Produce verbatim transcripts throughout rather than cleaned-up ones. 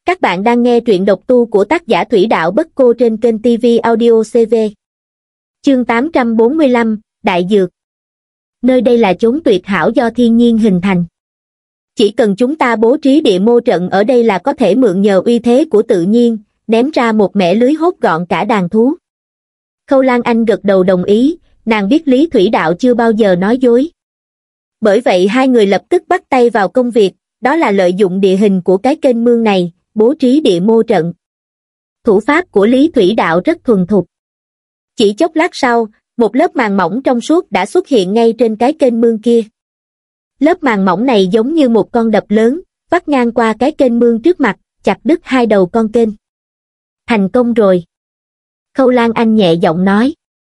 Các bạn đang nghe truyện độc tu của tác giả Thủy Đạo Bất Cô trên kênh ti vi Audio xê vê. Chương tám trăm bốn mươi lăm, Đại Dược. Nơi đây là chốn tuyệt hảo do thiên nhiên hình thành. Chỉ cần chúng ta bố trí địa mô trận ở đây là có thể mượn nhờ uy thế của tự nhiên, ném ra một mẻ lưới hốt gọn cả đàn thú. Khâu Lan Anh gật đầu đồng ý, nàng biết Lý Thủy Đạo chưa bao giờ nói dối. Bởi vậy hai người lập tức bắt tay vào công việc, đó là lợi dụng địa hình của cái kênh mương này, bố trí địa mô trận. Thủ pháp của Lý Thủy Đạo rất thuần thục. Chỉ chốc lát sau, một lớp màng mỏng trong suốt đã xuất hiện ngay trên cái kênh mương kia. Lớp màng mỏng này giống như một con đập lớn, vắt ngang qua cái kênh mương trước mặt, chặt đứt hai đầu con kênh. Thành công rồi. Khâu Lan Anh nhẹ giọng nói.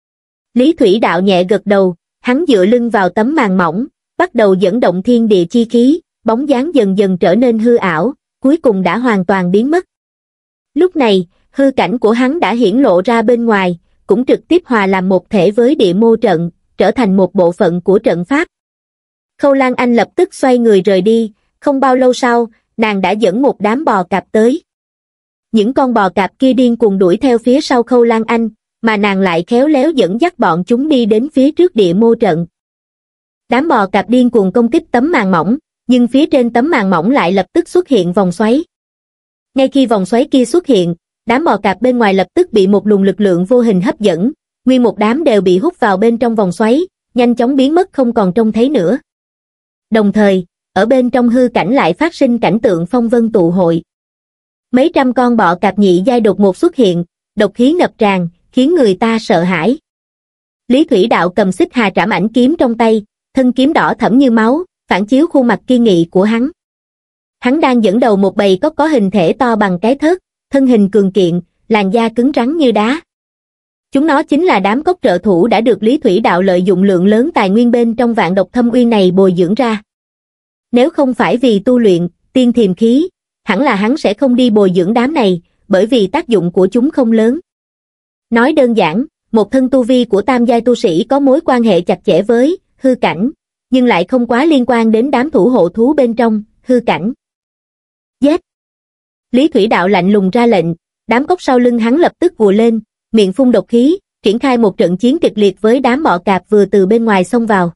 Lý Thủy Đạo nhẹ gật đầu, hắn dựa lưng vào tấm màng mỏng, bắt đầu dẫn động thiên địa chi khí, bóng dáng dần dần trở nên hư ảo, cuối cùng đã hoàn toàn biến mất. Lúc này, hư cảnh của hắn đã hiển lộ ra bên ngoài, cũng trực tiếp hòa làm một thể với địa mô trận, trở thành một bộ phận của trận pháp. Khâu Lan Anh lập tức xoay người rời đi, không bao lâu sau, nàng đã dẫn một đám bò cạp tới. Những con bò cạp kia điên cuồng đuổi theo phía sau Khâu Lan Anh, mà nàng lại khéo léo dẫn dắt bọn chúng đi đến phía trước địa mô trận. Đám bò cạp điên cuồng công kích tấm màng mỏng, nhưng phía trên tấm màng mỏng lại lập tức xuất hiện vòng xoáy. Ngay khi vòng xoáy kia xuất hiện, đám bò cạp bên ngoài lập tức bị một luồng lực lượng vô hình hấp dẫn, nguyên một đám đều bị hút vào bên trong vòng xoáy, nhanh chóng biến mất không còn trông thấy nữa. Đồng thời, ở bên trong hư cảnh lại phát sinh cảnh tượng phong vân tụ hội. Mấy trăm con bọ cạp nhị giai đột ngột xuất hiện, độc khí ngập tràn, khiến người ta sợ hãi. Lý Thủy Đạo cầm xích hà trảm ảnh kiếm trong tay, thân kiếm đỏ thẫm như máu, phản chiếu khuôn mặt kiên nghị của hắn. Hắn đang dẫn đầu một bầy cóc có hình thể to bằng cái thớt, thân hình cường kiện, làn da cứng rắn như đá. Chúng nó chính là đám cóc trợ thủ đã được Lý Thủy Đạo lợi dụng lượng lớn tài nguyên bên trong vạn độc thâm uyên này bồi dưỡng ra. Nếu không phải vì tu luyện, tiên thiềm khí, hẳn là hắn sẽ không đi bồi dưỡng đám này, bởi vì tác dụng của chúng không lớn. Nói đơn giản, một thân tu vi của tam giai tu sĩ có mối quan hệ chặt chẽ với hư cảnh, nhưng lại không quá liên quan đến đám thủ hộ thú bên trong hư cảnh. Giết! Lý Thủy Đạo lạnh lùng ra lệnh, đám cóc sau lưng hắn lập tức vù lên, miệng phun độc khí, triển khai một trận chiến kịch liệt với đám bọ cạp vừa từ bên ngoài xông vào.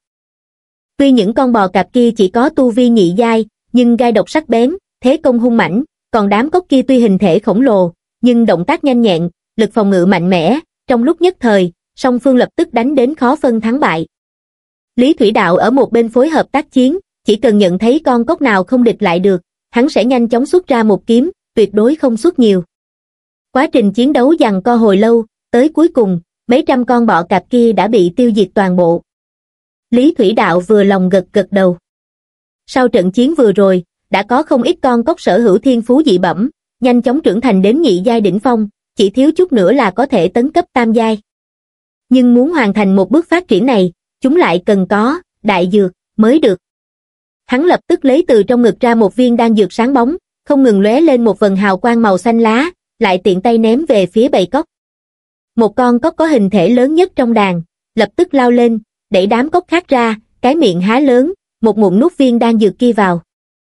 Tuy những con bò cạp kia chỉ có tu vi nhị giai, nhưng gai độc sắc bén, thế công hung mãnh, còn đám cóc kia tuy hình thể khổng lồ, nhưng động tác nhanh nhẹn, lực phòng ngự mạnh mẽ, trong lúc nhất thời, song phương lập tức đánh đến khó phân thắng bại. Lý Thủy Đạo ở một bên phối hợp tác chiến, chỉ cần nhận thấy con cóc nào không địch lại được, hắn sẽ nhanh chóng xuất ra một kiếm, tuyệt đối không xuất nhiều. Quá trình chiến đấu giằng co hồi lâu, tới cuối cùng, mấy trăm con bọ cạp kia đã bị tiêu diệt toàn bộ. Lý Thủy Đạo vừa lòng gật gật đầu. Sau trận chiến vừa rồi, đã có không ít con cóc sở hữu thiên phú dị bẩm, nhanh chóng trưởng thành đến nhị giai đỉnh phong, chỉ thiếu chút nữa là có thể tấn cấp tam giai. Nhưng muốn hoàn thành một bước phát triển này, chúng lại cần có đại dược mới được. Hắn lập tức lấy từ trong ngực ra một viên đan dược sáng bóng, không ngừng lóe lên một vầng hào quang màu xanh lá, lại tiện tay ném về phía bầy cóc. Một con cóc có hình thể lớn nhất trong đàn, lập tức lao lên, đẩy đám cóc khác ra, cái miệng há lớn, một ngụm nuốt viên đan dược kia vào.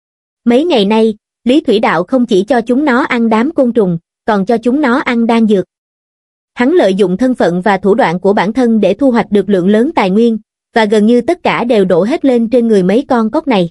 Mấy ngày nay, Lý Thủy Đạo không chỉ cho chúng nó ăn đám côn trùng, còn cho chúng nó ăn đan dược. Hắn lợi dụng thân phận và thủ đoạn của bản thân để thu hoạch được lượng lớn tài nguyên, và gần như tất cả đều đổ hết lên trên người mấy con cóc này.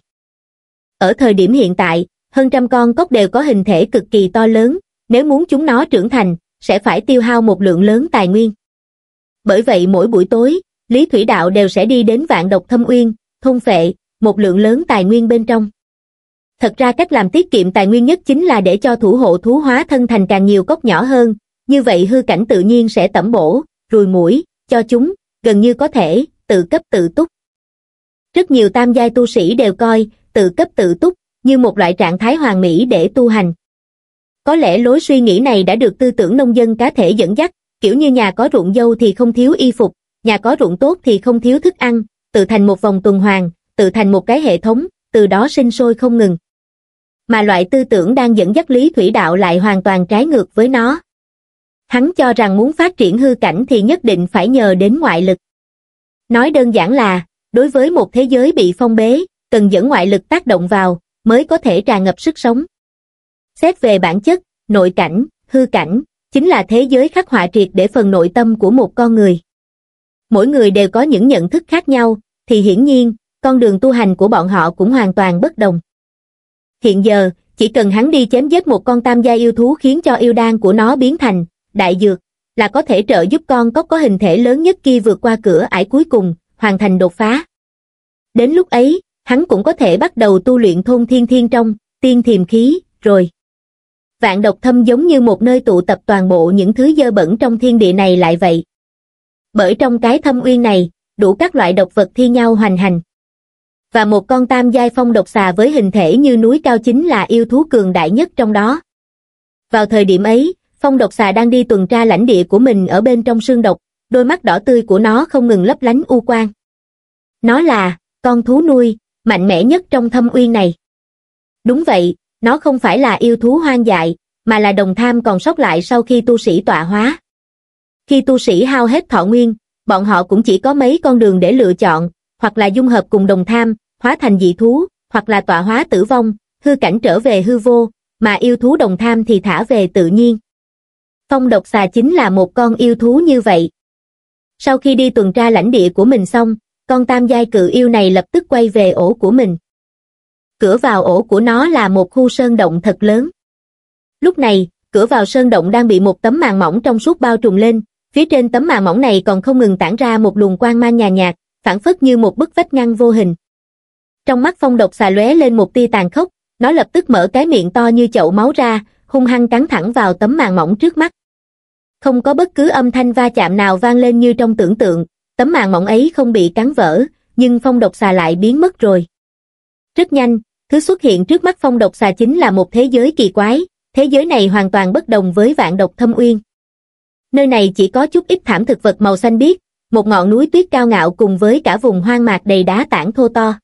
Ở thời điểm hiện tại, hơn trăm con cóc đều có hình thể cực kỳ to lớn, nếu muốn chúng nó trưởng thành, sẽ phải tiêu hao một lượng lớn tài nguyên. Bởi vậy mỗi buổi tối, Lý Thủy Đạo đều sẽ đi đến vạn độc thâm uyên, thôn phệ, một lượng lớn tài nguyên bên trong. Thật ra cách làm tiết kiệm tài nguyên nhất chính là để cho thủ hộ thú hóa thân thành càng nhiều cóc nhỏ hơn, như vậy hư cảnh tự nhiên sẽ tẩm bổ, ruồi muỗi, cho chúng, gần như có thể, tự cấp tự túc. Rất nhiều tam giai tu sĩ đều coi, tự cấp tự túc, như một loại trạng thái hoàn mỹ để tu hành. Có lẽ lối suy nghĩ này đã được tư tưởng nông dân cá thể dẫn dắt, kiểu như nhà có ruộng dâu thì không thiếu y phục, nhà có ruộng tốt thì không thiếu thức ăn, tự thành một vòng tuần hoàn, tự thành một cái hệ thống, từ đó sinh sôi không ngừng. Mà loại tư tưởng đang dẫn dắt Lý Thủy Đạo lại hoàn toàn trái ngược với nó. Hắn cho rằng muốn phát triển hư cảnh thì nhất định phải nhờ đến ngoại lực. Nói đơn giản là, đối với một thế giới bị phong bế, cần dẫn ngoại lực tác động vào, mới có thể tràn ngập sức sống. Xét về bản chất, nội cảnh, hư cảnh, chính là thế giới khắc họa triệt để phần nội tâm của một con người. Mỗi người đều có những nhận thức khác nhau, thì hiển nhiên, con đường tu hành của bọn họ cũng hoàn toàn bất đồng. Hiện giờ, chỉ cần hắn đi chém giết một con tam giai yêu thú khiến cho yêu đan của nó biến thành đại dược, là có thể trợ giúp con cóc có hình thể lớn nhất kia vượt qua cửa ải cuối cùng, hoàn thành đột phá. Đến lúc ấy, hắn cũng có thể bắt đầu tu luyện thôn thiên thiên trong, tiên thiềm khí, rồi. Vạn độc thâm giống như một nơi tụ tập toàn bộ những thứ dơ bẩn trong thiên địa này lại vậy. Bởi trong cái thâm uyên này, đủ các loại độc vật thi nhau hoành hành. Và một con tam giai phong độc xà với hình thể như núi cao chính là yêu thú cường đại nhất trong đó. Vào thời điểm ấy, phong độc xà đang đi tuần tra lãnh địa của mình ở bên trong sương độc, đôi mắt đỏ tươi của nó không ngừng lấp lánh u quang. Nó là con thú nuôi, mạnh mẽ nhất trong thâm uyên này. Đúng vậy, nó không phải là yêu thú hoang dại, mà là đồng tham còn sót lại sau khi tu sĩ tọa hóa. Khi tu sĩ hao hết thọ nguyên, bọn họ cũng chỉ có mấy con đường để lựa chọn, hoặc là dung hợp cùng đồng tham, hóa thành dị thú, hoặc là tọa hóa tử vong, hư cảnh trở về hư vô, mà yêu thú đồng tham thì thả về tự nhiên. Phong độc xà chính là một con yêu thú như vậy. Sau khi đi tuần tra lãnh địa của mình xong, con tam giai cự yêu này lập tức quay về ổ của mình. Cửa vào ổ của nó là một khu sơn động thật lớn. Lúc này, cửa vào sơn động đang bị một tấm màn mỏng trong suốt bao trùm lên, phía trên tấm màn mỏng này còn không ngừng tản ra một luồng quang mang nhàn nhạt, phảng phất như một bức vách ngăn vô hình. Trong mắt phong độc xà lóe lên một tia tàn khốc, nó lập tức mở cái miệng to như chậu máu ra, hung hăng cắn thẳng vào tấm màn mỏng trước mắt. Không có bất cứ âm thanh va chạm nào vang lên như trong tưởng tượng, tấm màn mỏng ấy không bị cắn vỡ, nhưng phong độc xà lại biến mất rồi. Rất nhanh, thứ xuất hiện trước mắt phong độc xà chính là một thế giới kỳ quái, thế giới này hoàn toàn bất đồng với vạn độc thâm uyên. Nơi này chỉ có chút ít thảm thực vật màu xanh biếc, một ngọn núi tuyết cao ngạo cùng với cả vùng hoang mạc đầy đá tảng thô to.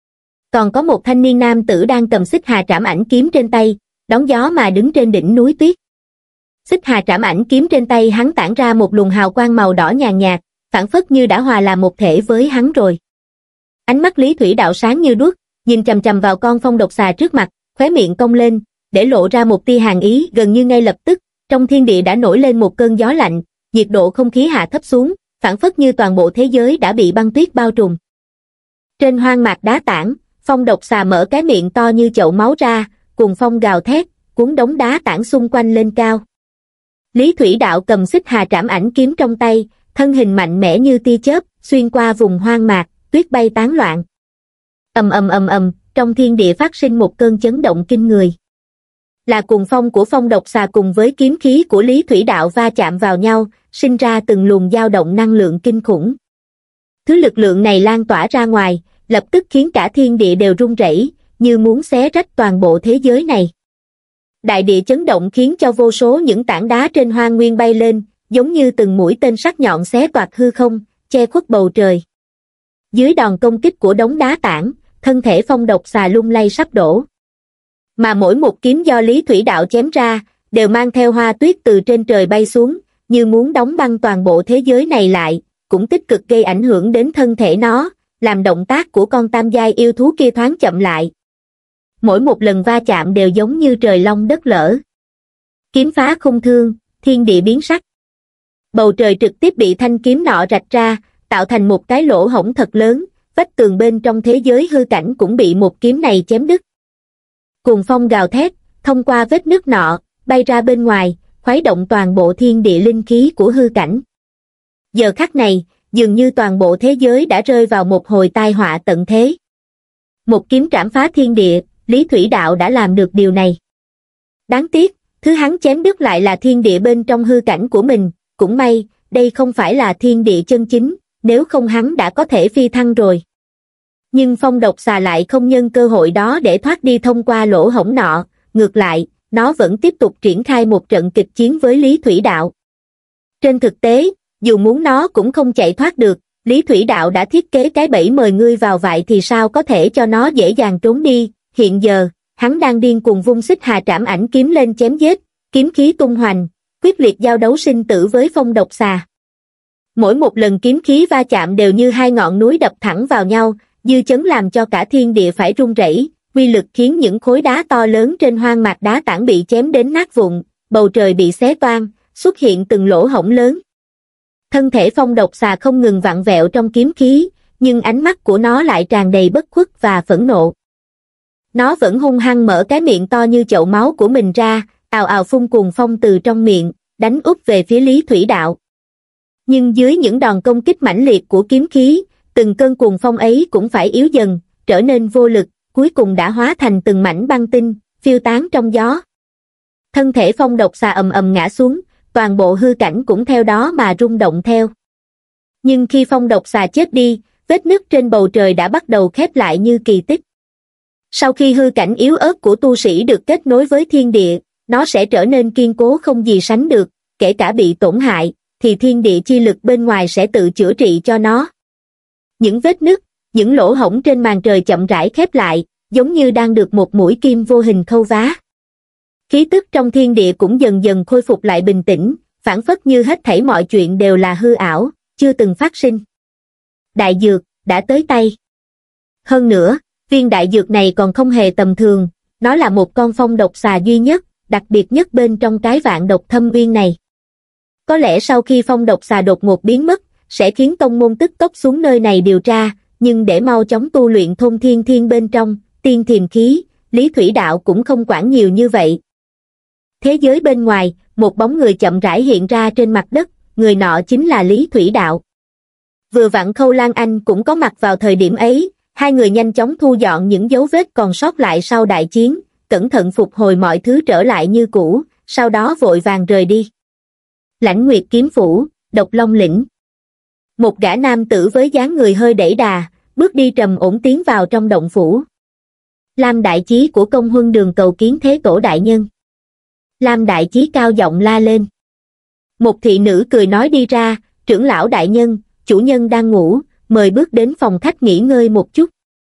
Còn có một thanh niên nam tử đang cầm xích hà trảm ảnh kiếm trên tay, đón gió mà đứng trên đỉnh núi tuyết. Xích hà trảm ảnh kiếm trên tay hắn tản ra một luồng hào quang màu đỏ nhàn nhạt, phảng phất như đã hòa làm một thể với hắn rồi. Ánh mắt Lý Thủy Đạo sáng như đuốc, nhìn chằm chằm vào con phong độc xà trước mặt, khóe miệng cong lên, để lộ ra một tia hàn ý. Gần như ngay lập tức, trong thiên địa đã nổi lên một cơn gió lạnh, nhiệt độ không khí hạ thấp xuống, phảng phất như toàn bộ thế giới đã bị băng tuyết bao trùm. Trên hoang mạc đá tảng, phong độc xà mở cái miệng to như chậu máu ra, cùng phong gào thét, cuốn đống đá tảng xung quanh lên cao. Lý Thủy Đạo cầm xích hà trảm ảnh kiếm trong tay, thân hình mạnh mẽ như tia chớp, xuyên qua vùng hoang mạc, tuyết bay tán loạn. Ầm ầm ầm ầm, trong thiên địa phát sinh một cơn chấn động kinh người. Là cuồng phong của phong độc xà cùng với kiếm khí của Lý Thủy Đạo va chạm vào nhau, sinh ra từng luồng dao động năng lượng kinh khủng. Thứ lực lượng này lan tỏa ra ngoài, lập tức khiến cả thiên địa đều rung rẩy, như muốn xé rách toàn bộ thế giới này. Đại địa chấn động khiến cho vô số những tảng đá trên hoang nguyên bay lên, giống như từng mũi tên sắc nhọn xé toạc hư không, che khuất bầu trời. Dưới đòn công kích của đống đá tảng, thân thể phong độc xà lung lay sắp đổ. Mà mỗi một kiếm do Lý Thủy Đạo chém ra, đều mang theo hoa tuyết từ trên trời bay xuống, như muốn đóng băng toàn bộ thế giới này lại, cũng tích cực gây ảnh hưởng đến thân thể nó, làm động tác của con tam giai yêu thú kia thoáng chậm lại. Mỗi một lần va chạm đều giống như trời long đất lở. Kiếm phá không thương, thiên địa biến sắc. Bầu trời trực tiếp bị thanh kiếm nọ rạch ra, tạo thành một cái lỗ hổng thật lớn, vách tường bên trong thế giới hư cảnh cũng bị một kiếm này chém đứt. Cuồng phong gào thét, thông qua vết nứt nọ, bay ra bên ngoài, khuấy động toàn bộ thiên địa linh khí của hư cảnh. Giờ khắc này, dường như toàn bộ thế giới đã rơi vào một hồi tai họa tận thế. Một kiếm trảm phá thiên địa, Lý Thủy Đạo đã làm được điều này. Đáng tiếc, thứ hắn chém đứt lại là thiên địa bên trong hư cảnh của mình, cũng may, đây không phải là thiên địa chân chính, nếu không hắn đã có thể phi thăng rồi. Nhưng phong độc xà lại không nhân cơ hội đó để thoát đi thông qua lỗ hổng nọ, ngược lại, nó vẫn tiếp tục triển khai một trận kịch chiến với Lý Thủy Đạo. Trên thực tế, dù muốn nó cũng không chạy thoát được, Lý Thủy Đạo đã thiết kế cái bẫy mời ngươi vào vậy thì sao có thể cho nó dễ dàng trốn đi. Hiện giờ, hắn đang điên cuồng vung xích hà trảm ảnh kiếm lên chém giết, kiếm khí tung hoành, quyết liệt giao đấu sinh tử với phong độc xà. Mỗi một lần kiếm khí va chạm đều như hai ngọn núi đập thẳng vào nhau, dư chấn làm cho cả thiên địa phải rung rẩy, uy lực khiến những khối đá to lớn trên hoang mạc đá tảng bị chém đến nát vụn, bầu trời bị xé toang, xuất hiện từng lỗ hổng lớn. Thân thể phong độc xà không ngừng vặn vẹo trong kiếm khí, nhưng ánh mắt của nó lại tràn đầy bất khuất và phẫn nộ. Nó vẫn hung hăng mở cái miệng to như chậu máu của mình ra, ào ào phun cuồng phong từ trong miệng, đánh úp về phía Lý Thủy Đạo. Nhưng dưới những đòn công kích mãnh liệt của kiếm khí, từng cơn cuồng phong ấy cũng phải yếu dần, trở nên vô lực, cuối cùng đã hóa thành từng mảnh băng tinh, phiêu tán trong gió. Thân thể phong độc xà ầm ầm ngã xuống, toàn bộ hư cảnh cũng theo đó mà rung động theo. Nhưng khi phong độc xà chết đi, vết nứt trên bầu trời đã bắt đầu khép lại như kỳ tích. Sau khi hư cảnh yếu ớt của tu sĩ được kết nối với thiên địa, nó sẽ trở nên kiên cố không gì sánh được, kể cả bị tổn hại, thì thiên địa chi lực bên ngoài sẽ tự chữa trị cho nó. Những vết nứt, những lỗ hổng trên màn trời chậm rãi khép lại, giống như đang được một mũi kim vô hình khâu vá. Khí tức trong thiên địa cũng dần dần khôi phục lại bình tĩnh, phảng phất như hết thảy mọi chuyện đều là hư ảo, chưa từng phát sinh. Đại dược, đã tới tay. Hơn nữa, viên đại dược này còn không hề tầm thường, nó là một con phong độc xà duy nhất, đặc biệt nhất bên trong cái vạn độc thâm uyên này. Có lẽ sau khi phong độc xà đột ngột biến mất, sẽ khiến tông môn tức tốc xuống nơi này điều tra, nhưng để mau chóng tu luyện thôn thiên thiên bên trong, tiên thiềm khí, Lý Thủy Đạo cũng không quản nhiều như vậy. Thế giới bên ngoài, một bóng người chậm rãi hiện ra trên mặt đất, người nọ chính là Lý Thủy Đạo. Vừa vặn Khâu Lan Anh cũng có mặt vào thời điểm ấy, hai người nhanh chóng thu dọn những dấu vết còn sót lại sau đại chiến, cẩn thận phục hồi mọi thứ trở lại như cũ, sau đó vội vàng rời đi. Lãnh Nguyệt kiếm phủ, Độc Long lĩnh. Một gã nam tử với dáng người hơi đẩy đà, bước đi trầm ổn tiến vào trong động phủ. Lam Đại Chí của Công Huân Đường cầu kiến Thế Tổ đại nhân. Lam Đại Chí cao giọng la lên. Một thị nữ cười nói đi ra, trưởng lão đại nhân, chủ nhân đang ngủ, mời bước đến phòng khách nghỉ ngơi một chút.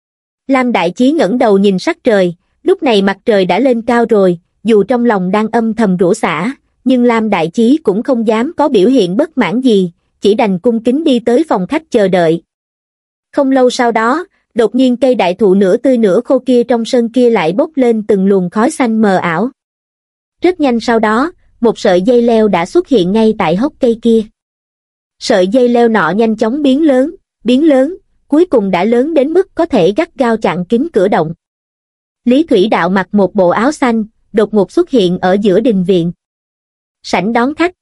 Lam Đại Chí ngẩng đầu nhìn sắc trời, lúc này mặt trời đã lên cao rồi, dù trong lòng đang âm thầm rủa xả, nhưng Lam Đại Chí cũng không dám có biểu hiện bất mãn gì, chỉ đành cung kính đi tới phòng khách chờ đợi. Không lâu sau đó, đột nhiên cây đại thụ nửa tươi nửa khô kia trong sân kia lại bốc lên từng luồng khói xanh mờ ảo. Rất nhanh sau đó, một sợi dây leo đã xuất hiện ngay tại hốc cây kia. Sợi dây leo nọ nhanh chóng biến lớn, biến lớn, cuối cùng đã lớn đến mức có thể gắt gao chặn kín cửa động. Lý Thủy Đạo mặc một bộ áo xanh, đột ngột xuất hiện ở giữa đình viện. Sảnh đón khách.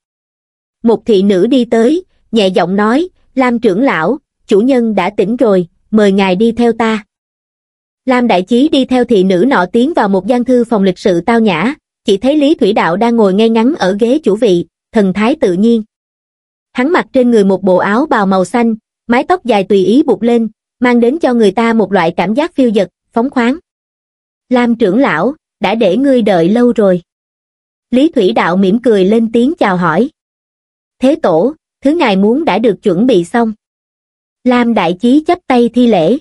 Một thị nữ đi tới, nhẹ giọng nói, Lam trưởng lão, chủ nhân đã tỉnh rồi, mời ngài đi theo ta. Lam Đại Chí đi theo thị nữ nọ tiến vào một gian thư phòng lịch sự tao nhã, chỉ thấy Lý Thủy Đạo đang ngồi ngay ngắn ở ghế chủ vị, thần thái tự nhiên. Hắn mặc trên người một bộ áo bào màu xanh, mái tóc dài tùy ý buộc lên, mang đến cho người ta một loại cảm giác phiêu dật, phóng khoáng. Lam trưởng lão, đã để ngươi đợi lâu rồi. Lý Thủy Đạo mỉm cười lên tiếng chào hỏi. Thế tổ, thứ ngài muốn đã được chuẩn bị xong. Lam Đại Chí chắp tay thi lễ.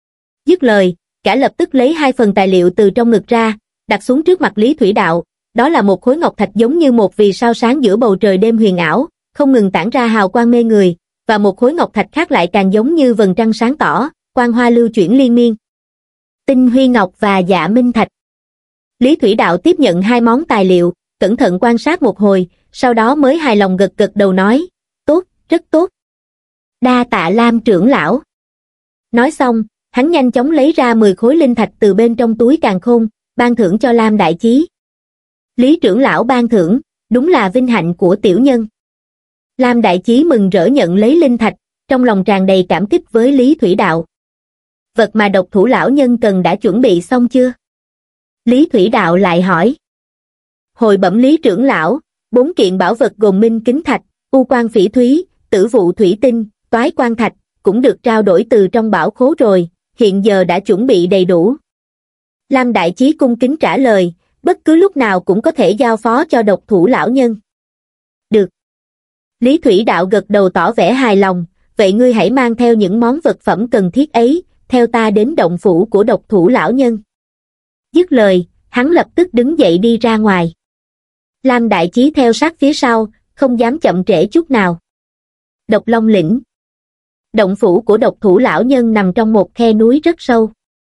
Dứt lời, cả lập tức lấy hai phần tài liệu từ trong ngực ra, đặt xuống trước mặt Lý Thủy Đạo. Đó là một khối ngọc thạch giống như một vì sao sáng giữa bầu trời đêm huyền ảo, không ngừng tản ra hào quang mê người, và một khối ngọc thạch khác lại càng giống như vầng trăng sáng tỏ, quang hoa lưu chuyển liên miên. Tinh Huy Ngọc và Dạ Minh Thạch. Lý Thủy Đạo tiếp nhận hai món tài liệu, cẩn thận quan sát một hồi, sau đó mới hài lòng gật gật đầu nói, tốt, rất tốt. Đa tạ Lam trưởng lão. Nói xong, hắn nhanh chóng lấy ra mười khối linh thạch từ bên trong túi càn khôn, ban thưởng cho Lam Đại Chí. Lý trưởng lão ban thưởng, đúng là vinh hạnh của tiểu nhân. Lam Đại Chí mừng rỡ nhận lấy linh thạch, trong lòng tràn đầy cảm kích với Lý Thủy Đạo. Vật mà độc thủ lão nhân cần đã chuẩn bị xong chưa? Lý Thủy Đạo lại hỏi. Hồi bẩm Lý trưởng lão, bốn kiện bảo vật gồm minh kính thạch, u quan phỉ thúy, tử vụ thủy tinh, toái quan thạch, cũng được trao đổi từ trong bảo khố rồi, hiện giờ đã chuẩn bị đầy đủ. Lam Đại Chí cung kính trả lời, bất cứ lúc nào cũng có thể giao phó cho độc thủ lão nhân. Được. Lý Thủy Đạo gật đầu tỏ vẻ hài lòng, vậy ngươi hãy mang theo những món vật phẩm cần thiết ấy, theo ta đến động phủ của độc thủ lão nhân. Dứt lời, hắn lập tức đứng dậy đi ra ngoài. Lam Đại Chí theo sát phía sau, không dám chậm trễ chút nào. Độc Long lĩnh. Động phủ của độc thủ lão nhân nằm trong một khe núi rất sâu.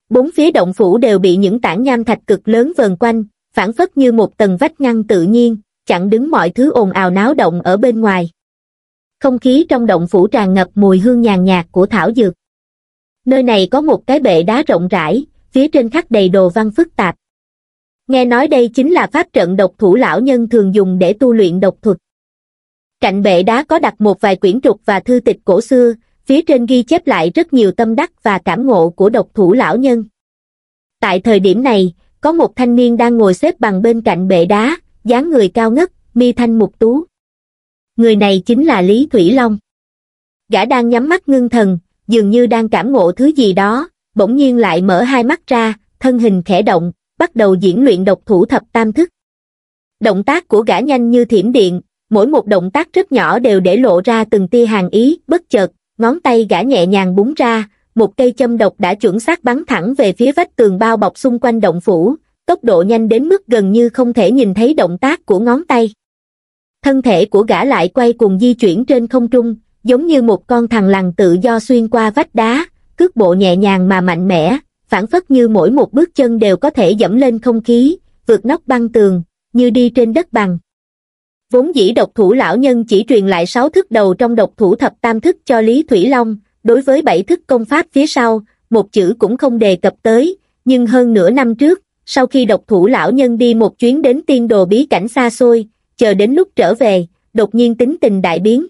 Bốn phía động phủ đều bị những tảng nham thạch cực lớn vờn quanh, phảng phất như một tầng vách ngăn tự nhiên, chặn đứng mọi thứ ồn ào náo động ở bên ngoài. Không khí trong động phủ tràn ngập mùi hương nhàn nhạt của thảo dược. Nơi này có một cái bệ đá rộng rãi, phía trên khắc đầy đồ văn phức tạp. Nghe nói đây chính là pháp trận độc thủ lão nhân thường dùng để tu luyện độc thuật. Cạnh bệ đá có đặt một vài quyển trục và thư tịch cổ xưa, phía trên ghi chép lại rất nhiều tâm đắc và cảm ngộ của độc thủ lão nhân. Tại thời điểm này, có một thanh niên đang ngồi xếp bằng bên cạnh bệ đá, dáng người cao ngất, mi thanh mục tú. Người này chính là Lý Thủy Long. Gã đang nhắm mắt ngưng thần, dường như đang cảm ngộ thứ gì đó, bỗng nhiên lại mở hai mắt ra, thân hình khẽ động, bắt đầu diễn luyện độc thủ thập tam thức. Động tác của gã nhanh như thiểm điện, mỗi một động tác rất nhỏ đều để lộ ra từng tia hàn ý, bất chợt, ngón tay gã nhẹ nhàng búng ra, một cây châm độc đã chuẩn xác bắn thẳng về phía vách tường bao bọc xung quanh động phủ, tốc độ nhanh đến mức gần như không thể nhìn thấy động tác của ngón tay. Thân thể của gã lại quay cuồng di chuyển trên không trung, giống như một con thằn lằn tự do xuyên qua vách đá, cước bộ nhẹ nhàng mà mạnh mẽ, phảng phất như mỗi một bước chân đều có thể dẫm lên không khí, vượt nóc băng tường, như đi trên đất bằng. Vốn dĩ độc thủ lão nhân chỉ truyền lại sáu thức đầu trong độc thủ thập tam thức cho Lý Thủy Long, đối với bảy thức công pháp phía sau, một chữ cũng không đề cập tới, nhưng hơn nửa năm trước, sau khi độc thủ lão nhân đi một chuyến đến tiên đồ bí cảnh xa xôi, chờ đến lúc trở về, đột nhiên tính tình đại biến.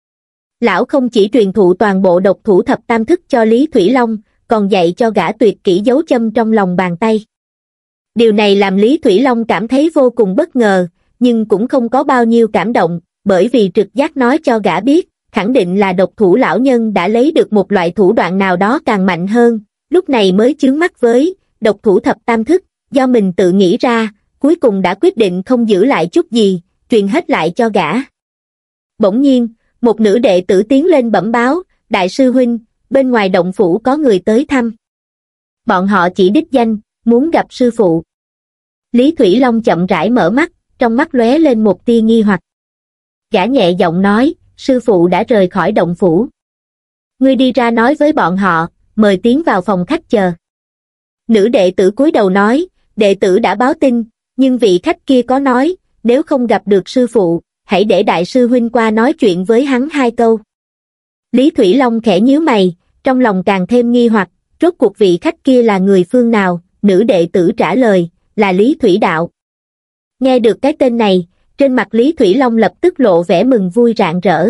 Lão không chỉ truyền thụ toàn bộ độc thủ thập tam thức cho Lý Thủy Long, còn dạy cho gã tuyệt kỹ dấu châm trong lòng bàn tay. Điều này làm Lý Thủy Long cảm thấy vô cùng bất ngờ, nhưng cũng không có bao nhiêu cảm động, bởi vì trực giác nói cho gã biết, khẳng định là độc thủ lão nhân đã lấy được một loại thủ đoạn nào đó càng mạnh hơn, lúc này mới chướng mắt với độc thủ thập tam thức, do mình tự nghĩ ra, cuối cùng đã quyết định không giữ lại chút gì, truyền hết lại cho gã. Bỗng nhiên, một nữ đệ tử tiến lên bẩm báo, đại sư huynh, bên ngoài động phủ có người tới thăm. Bọn họ chỉ đích danh, muốn gặp sư phụ. Lý Thủy Long chậm rãi mở mắt, trong mắt lóe lên một tia nghi hoặc. Gã nhẹ giọng nói, sư phụ đã rời khỏi động phủ. Ngươi đi ra nói với bọn họ, mời tiến vào phòng khách chờ. Nữ đệ tử cúi đầu nói, đệ tử đã báo tin, nhưng vị khách kia có nói, nếu không gặp được sư phụ, hãy để đại sư huynh qua nói chuyện với hắn hai câu. Lý Thủy Long khẽ nhíu mày, trong lòng càng thêm nghi hoặc, rốt cuộc vị khách kia là người phương nào, nữ đệ tử trả lời, là Lý Thủy Đạo. Nghe được cái tên này, trên mặt Lý Thủy Long lập tức lộ vẻ mừng vui rạng rỡ.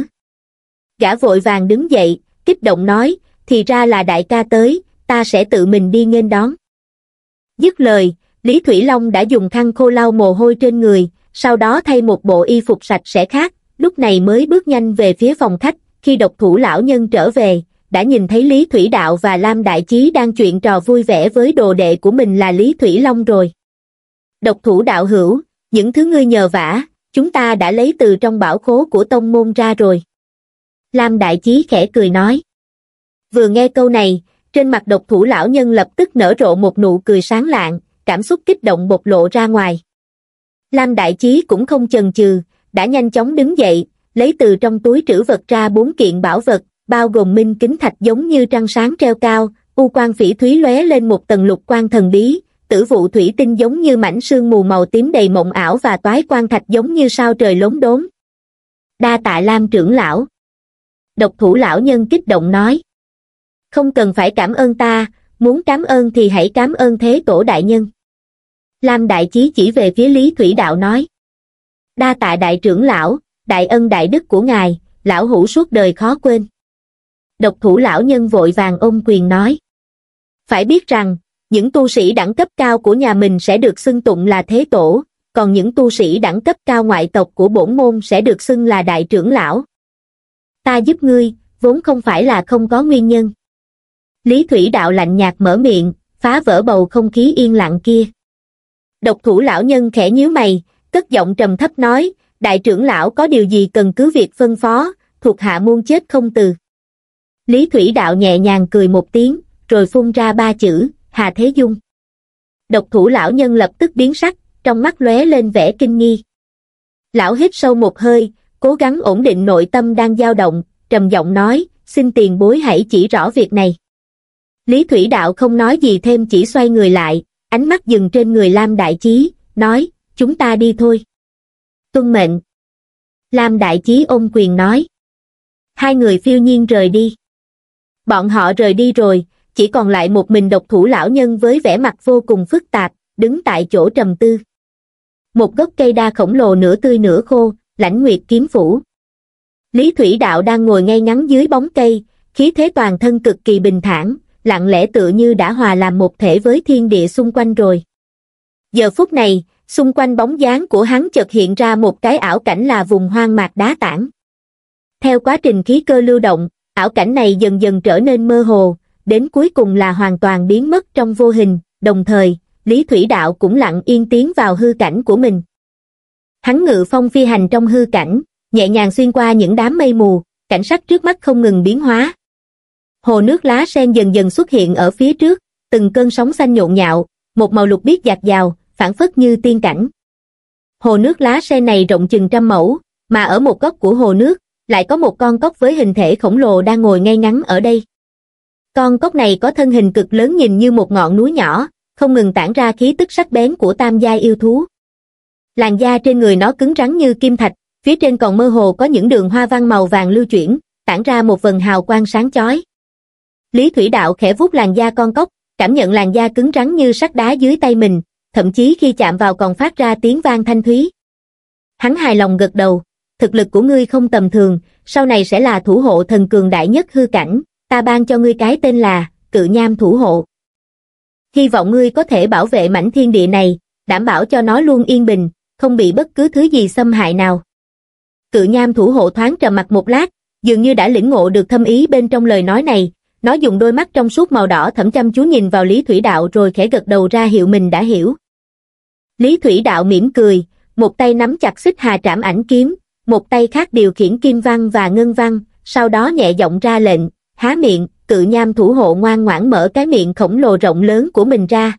Gã vội vàng đứng dậy, kích động nói, thì ra là đại ca tới, ta sẽ tự mình đi nghênh đón. Dứt lời, Lý Thủy Long đã dùng khăn khô lau mồ hôi trên người, sau đó thay một bộ y phục sạch sẽ khác, lúc này mới bước nhanh về phía phòng khách. Khi độc thủ lão nhân trở về, đã nhìn thấy Lý Thủy Đạo và Lam Đại Chí đang chuyện trò vui vẻ với đồ đệ của mình là Lý Thủy Long rồi. Độc thủ đạo hữu, những thứ ngươi nhờ vả, chúng ta đã lấy từ trong bảo khố của tông môn ra rồi. Lam Đại Chí khẽ cười nói. Vừa nghe câu này, trên mặt độc thủ lão nhân lập tức nở rộ một nụ cười sáng lạng, cảm xúc kích động bộc lộ ra ngoài. Lam Đại Chí cũng không chần chừ, đã nhanh chóng đứng dậy, lấy từ trong túi trữ vật ra bốn kiện bảo vật, bao gồm minh kính thạch giống như trăng sáng treo cao, u quang phỉ thúy lóe lên một tầng lục quang thần bí, tử vụ thủy tinh giống như mảnh sương mù màu tím đầy mộng ảo và toái quang thạch giống như sao trời lốm đốm. Đa tạ Lam trưởng lão. Độc thủ lão nhân kích động nói. Không cần phải cảm ơn ta, muốn cảm ơn thì hãy cảm ơn Thế Tổ đại nhân. Lam Đại Chí chỉ về phía Lý Thủy Đạo nói. Đa tạ đại trưởng lão, đại ân đại đức của ngài, lão hữu suốt đời khó quên. Độc thủ lão nhân vội vàng ôm quyền nói. Phải biết rằng, những tu sĩ đẳng cấp cao của nhà mình sẽ được xưng tụng là Thế Tổ, còn những tu sĩ đẳng cấp cao ngoại tộc của bổn môn sẽ được xưng là đại trưởng lão. Ta giúp ngươi, vốn không phải là không có nguyên nhân. Lý Thủy Đạo lạnh nhạt mở miệng, phá vỡ bầu không khí yên lặng kia. Độc thủ lão nhân khẽ nhíu mày, cất giọng trầm thấp nói, đại trưởng lão có điều gì cần cứ việc phân phó, thuộc hạ muôn chết không từ. Lý Thủy Đạo nhẹ nhàng cười một tiếng, rồi phun ra ba chữ, Hà Thế Dung. Độc thủ lão nhân lập tức biến sắc, trong mắt lóe lên vẻ kinh nghi. Lão hít sâu một hơi, cố gắng ổn định nội tâm đang dao động, trầm giọng nói, xin tiền bối hãy chỉ rõ việc này. Lý Thủy Đạo không nói gì thêm, chỉ xoay người lại, ánh mắt dừng trên người Lam Đại Chí, nói, chúng ta đi thôi. Tuân mệnh. Lam Đại Chí ôm quyền nói. Hai người phiêu nhiên rời đi. Bọn họ rời đi rồi, chỉ còn lại một mình Độc Thủ lão nhân với vẻ mặt vô cùng phức tạp, đứng tại chỗ trầm tư. Một gốc cây đa khổng lồ nửa tươi nửa khô, Lãnh Nguyệt kiếm phủ. Lý Thủy Đạo đang ngồi ngay ngắn dưới bóng cây, khí thế toàn thân cực kỳ bình thản, lặng lẽ tựa như đã hòa làm một thể với thiên địa xung quanh rồi. Giờ phút này, xung quanh bóng dáng của hắn chợt hiện ra một cái ảo cảnh là vùng hoang mạc đá tảng. Theo quá trình khí cơ lưu động, ảo cảnh này dần dần trở nên mơ hồ, đến cuối cùng là hoàn toàn biến mất trong vô hình, đồng thời, Lý Thủy Đạo cũng lặng yên tiến vào hư cảnh của mình. Hắn ngự phong phi hành trong hư cảnh, nhẹ nhàng xuyên qua những đám mây mù, cảnh sắc trước mắt không ngừng biến hóa. Hồ nước lá sen dần dần xuất hiện ở phía trước, từng cơn sóng xanh nhộn nhạo, một màu lục biếc dạt dào, phảng phất như tiên cảnh. Hồ nước lá sen này rộng chừng trăm mẫu, mà ở một góc của hồ nước, lại có một con cóc với hình thể khổng lồ đang ngồi ngay ngắn ở đây. Con cóc này có thân hình cực lớn, nhìn như một ngọn núi nhỏ, không ngừng tản ra khí tức sắc bén của tam giai yêu thú. Làn da trên người nó cứng rắn như kim thạch, phía trên còn mơ hồ có những đường hoa văn màu vàng lưu chuyển, tản ra một vầng hào quang sáng chói. Lý Thủy Đạo khẽ vuốt làn da con cóc, cảm nhận làn da cứng rắn như sắt đá dưới tay mình, thậm chí khi chạm vào còn phát ra tiếng vang thanh thúy. Hắn hài lòng gật đầu, thực lực của ngươi không tầm thường, sau này sẽ là thủ hộ thần cường đại nhất hư cảnh, ta ban cho ngươi cái tên là Cự Nham thủ hộ. Hy vọng ngươi có thể bảo vệ mảnh thiên địa này, đảm bảo cho nó luôn yên bình, không bị bất cứ thứ gì xâm hại nào. Cự Nham thủ hộ thoáng trầm mặc một lát, dường như đã lĩnh ngộ được thâm ý bên trong lời nói này, nó dùng đôi mắt trong suốt màu đỏ thẫm chăm chú nhìn vào Lý Thủy Đạo rồi khẽ gật đầu ra hiệu mình đã hiểu. Lý Thủy Đạo mỉm cười, một tay nắm chặt xích hà trảm ảnh kiếm, một tay khác điều khiển kim văn và ngân văn, sau đó nhẹ giọng ra lệnh, há miệng. Cự Nham thủ hộ ngoan ngoãn mở cái miệng khổng lồ rộng lớn của mình ra.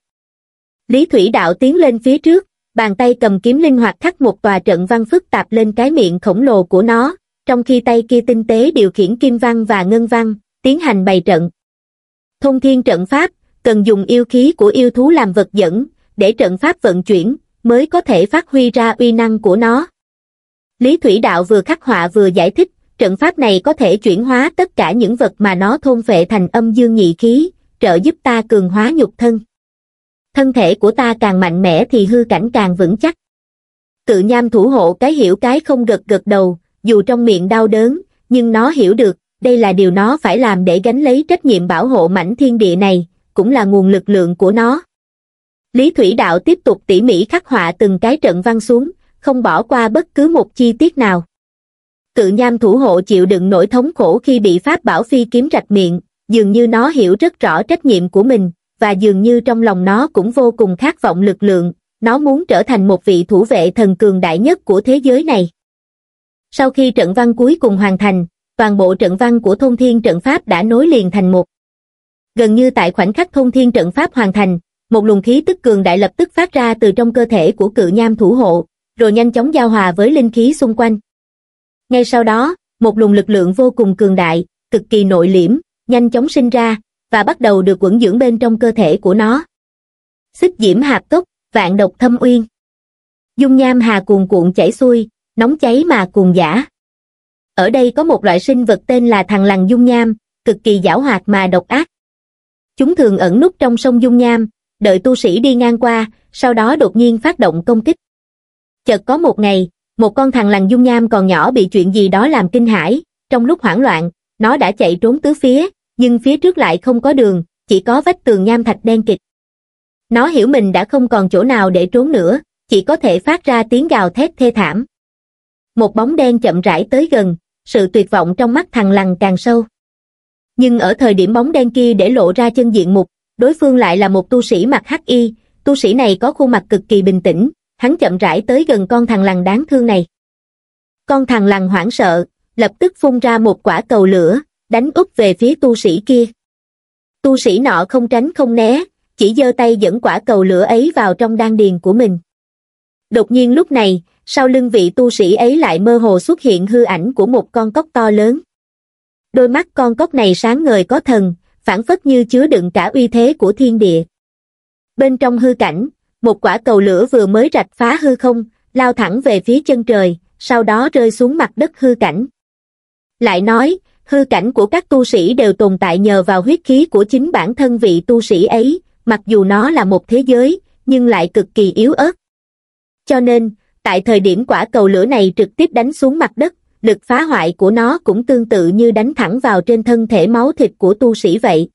Lý Thủy Đạo tiến lên phía trước, bàn tay cầm kiếm linh hoạt khắc một tòa trận văn phức tạp lên cái miệng khổng lồ của nó, trong khi tay kia tinh tế điều khiển kim văn và ngân văn, tiến hành bày trận. Thông thiên trận pháp, cần dùng yêu khí của yêu thú làm vật dẫn, để trận pháp vận chuyển, mới có thể phát huy ra uy năng của nó. Lý Thủy Đạo vừa khắc họa vừa giải thích, trận pháp này có thể chuyển hóa tất cả những vật mà nó thôn phệ thành âm dương nhị khí, trợ giúp ta cường hóa nhục thân. Thân thể của ta càng mạnh mẽ thì hư cảnh càng vững chắc. Cự Nham thủ hộ cái hiểu cái không gật gật đầu, dù trong miệng đau đớn, nhưng nó hiểu được, đây là điều nó phải làm để gánh lấy trách nhiệm bảo hộ mảnh thiên địa này, cũng là nguồn lực lượng của nó. Lý Thủy Đạo tiếp tục tỉ mỉ khắc họa từng cái trận văn xuống, không bỏ qua bất cứ một chi tiết nào. Cự Nham thủ hộ chịu đựng nỗi thống khổ khi bị pháp bảo phi kiếm rạch miệng, dường như nó hiểu rất rõ trách nhiệm của mình, và dường như trong lòng nó cũng vô cùng khát vọng lực lượng, nó muốn trở thành một vị thủ vệ thần cường đại nhất của thế giới này. Sau khi trận văn cuối cùng hoàn thành, toàn bộ trận văn của Thông Thiên trận pháp đã nối liền thành một. Gần như tại khoảnh khắc Thông Thiên trận pháp hoàn thành, một luồng khí tức cường đại lập tức phát ra từ trong cơ thể của Cự Nham thủ hộ, rồi nhanh chóng giao hòa với linh khí xung quanh. Ngay sau đó, một luồng lực lượng vô cùng cường đại, cực kỳ nội liễm, nhanh chóng sinh ra, và bắt đầu được quẩn dưỡng bên trong cơ thể của nó. Xích diễm hạp cốc, vạn độc thâm uyên. Dung nham hà cuồn cuộn chảy xuôi, nóng cháy mà cuồng dã. Ở đây có một loại sinh vật tên là thằn lằn dung nham, cực kỳ giảo hoạt mà độc ác. Chúng thường ẩn núp trong sông dung nham, đợi tu sĩ đi ngang qua, sau đó đột nhiên phát động công kích. Chợt có một ngày, một con thằn lằn dung nham còn nhỏ bị chuyện gì đó làm kinh hãi, trong lúc hoảng loạn, nó đã chạy trốn tứ phía, nhưng phía trước lại không có đường, chỉ có vách tường nham thạch đen kịt. Nó hiểu mình đã không còn chỗ nào để trốn nữa, chỉ có thể phát ra tiếng gào thét thê thảm. Một bóng đen chậm rãi tới gần, sự tuyệt vọng trong mắt thằn lằn càng sâu. Nhưng ở thời điểm bóng đen kia để lộ ra chân diện mục, đối phương lại là một tu sĩ mặc hắc y, tu sĩ này có khuôn mặt cực kỳ bình tĩnh, hắn chậm rãi tới gần con thằn lằn đáng thương này. Con thằn lằn hoảng sợ, lập tức phun ra một quả cầu lửa, đánh úp về phía tu sĩ kia. Tu sĩ nọ không tránh không né, chỉ giơ tay dẫn quả cầu lửa ấy vào trong đan điền của mình. Đột nhiên lúc này, sau lưng vị tu sĩ ấy lại mơ hồ xuất hiện hư ảnh của một con cóc to lớn. Đôi mắt con cóc này sáng ngời có thần, phảng phất như chứa đựng cả uy thế của thiên địa. Bên trong hư cảnh, một quả cầu lửa vừa mới rạch phá hư không, lao thẳng về phía chân trời, sau đó rơi xuống mặt đất hư cảnh. Lại nói, hư cảnh của các tu sĩ đều tồn tại nhờ vào huyết khí của chính bản thân vị tu sĩ ấy, mặc dù nó là một thế giới, nhưng lại cực kỳ yếu ớt. Cho nên, tại thời điểm quả cầu lửa này trực tiếp đánh xuống mặt đất, lực phá hoại của nó cũng tương tự như đánh thẳng vào trên thân thể máu thịt của tu sĩ vậy.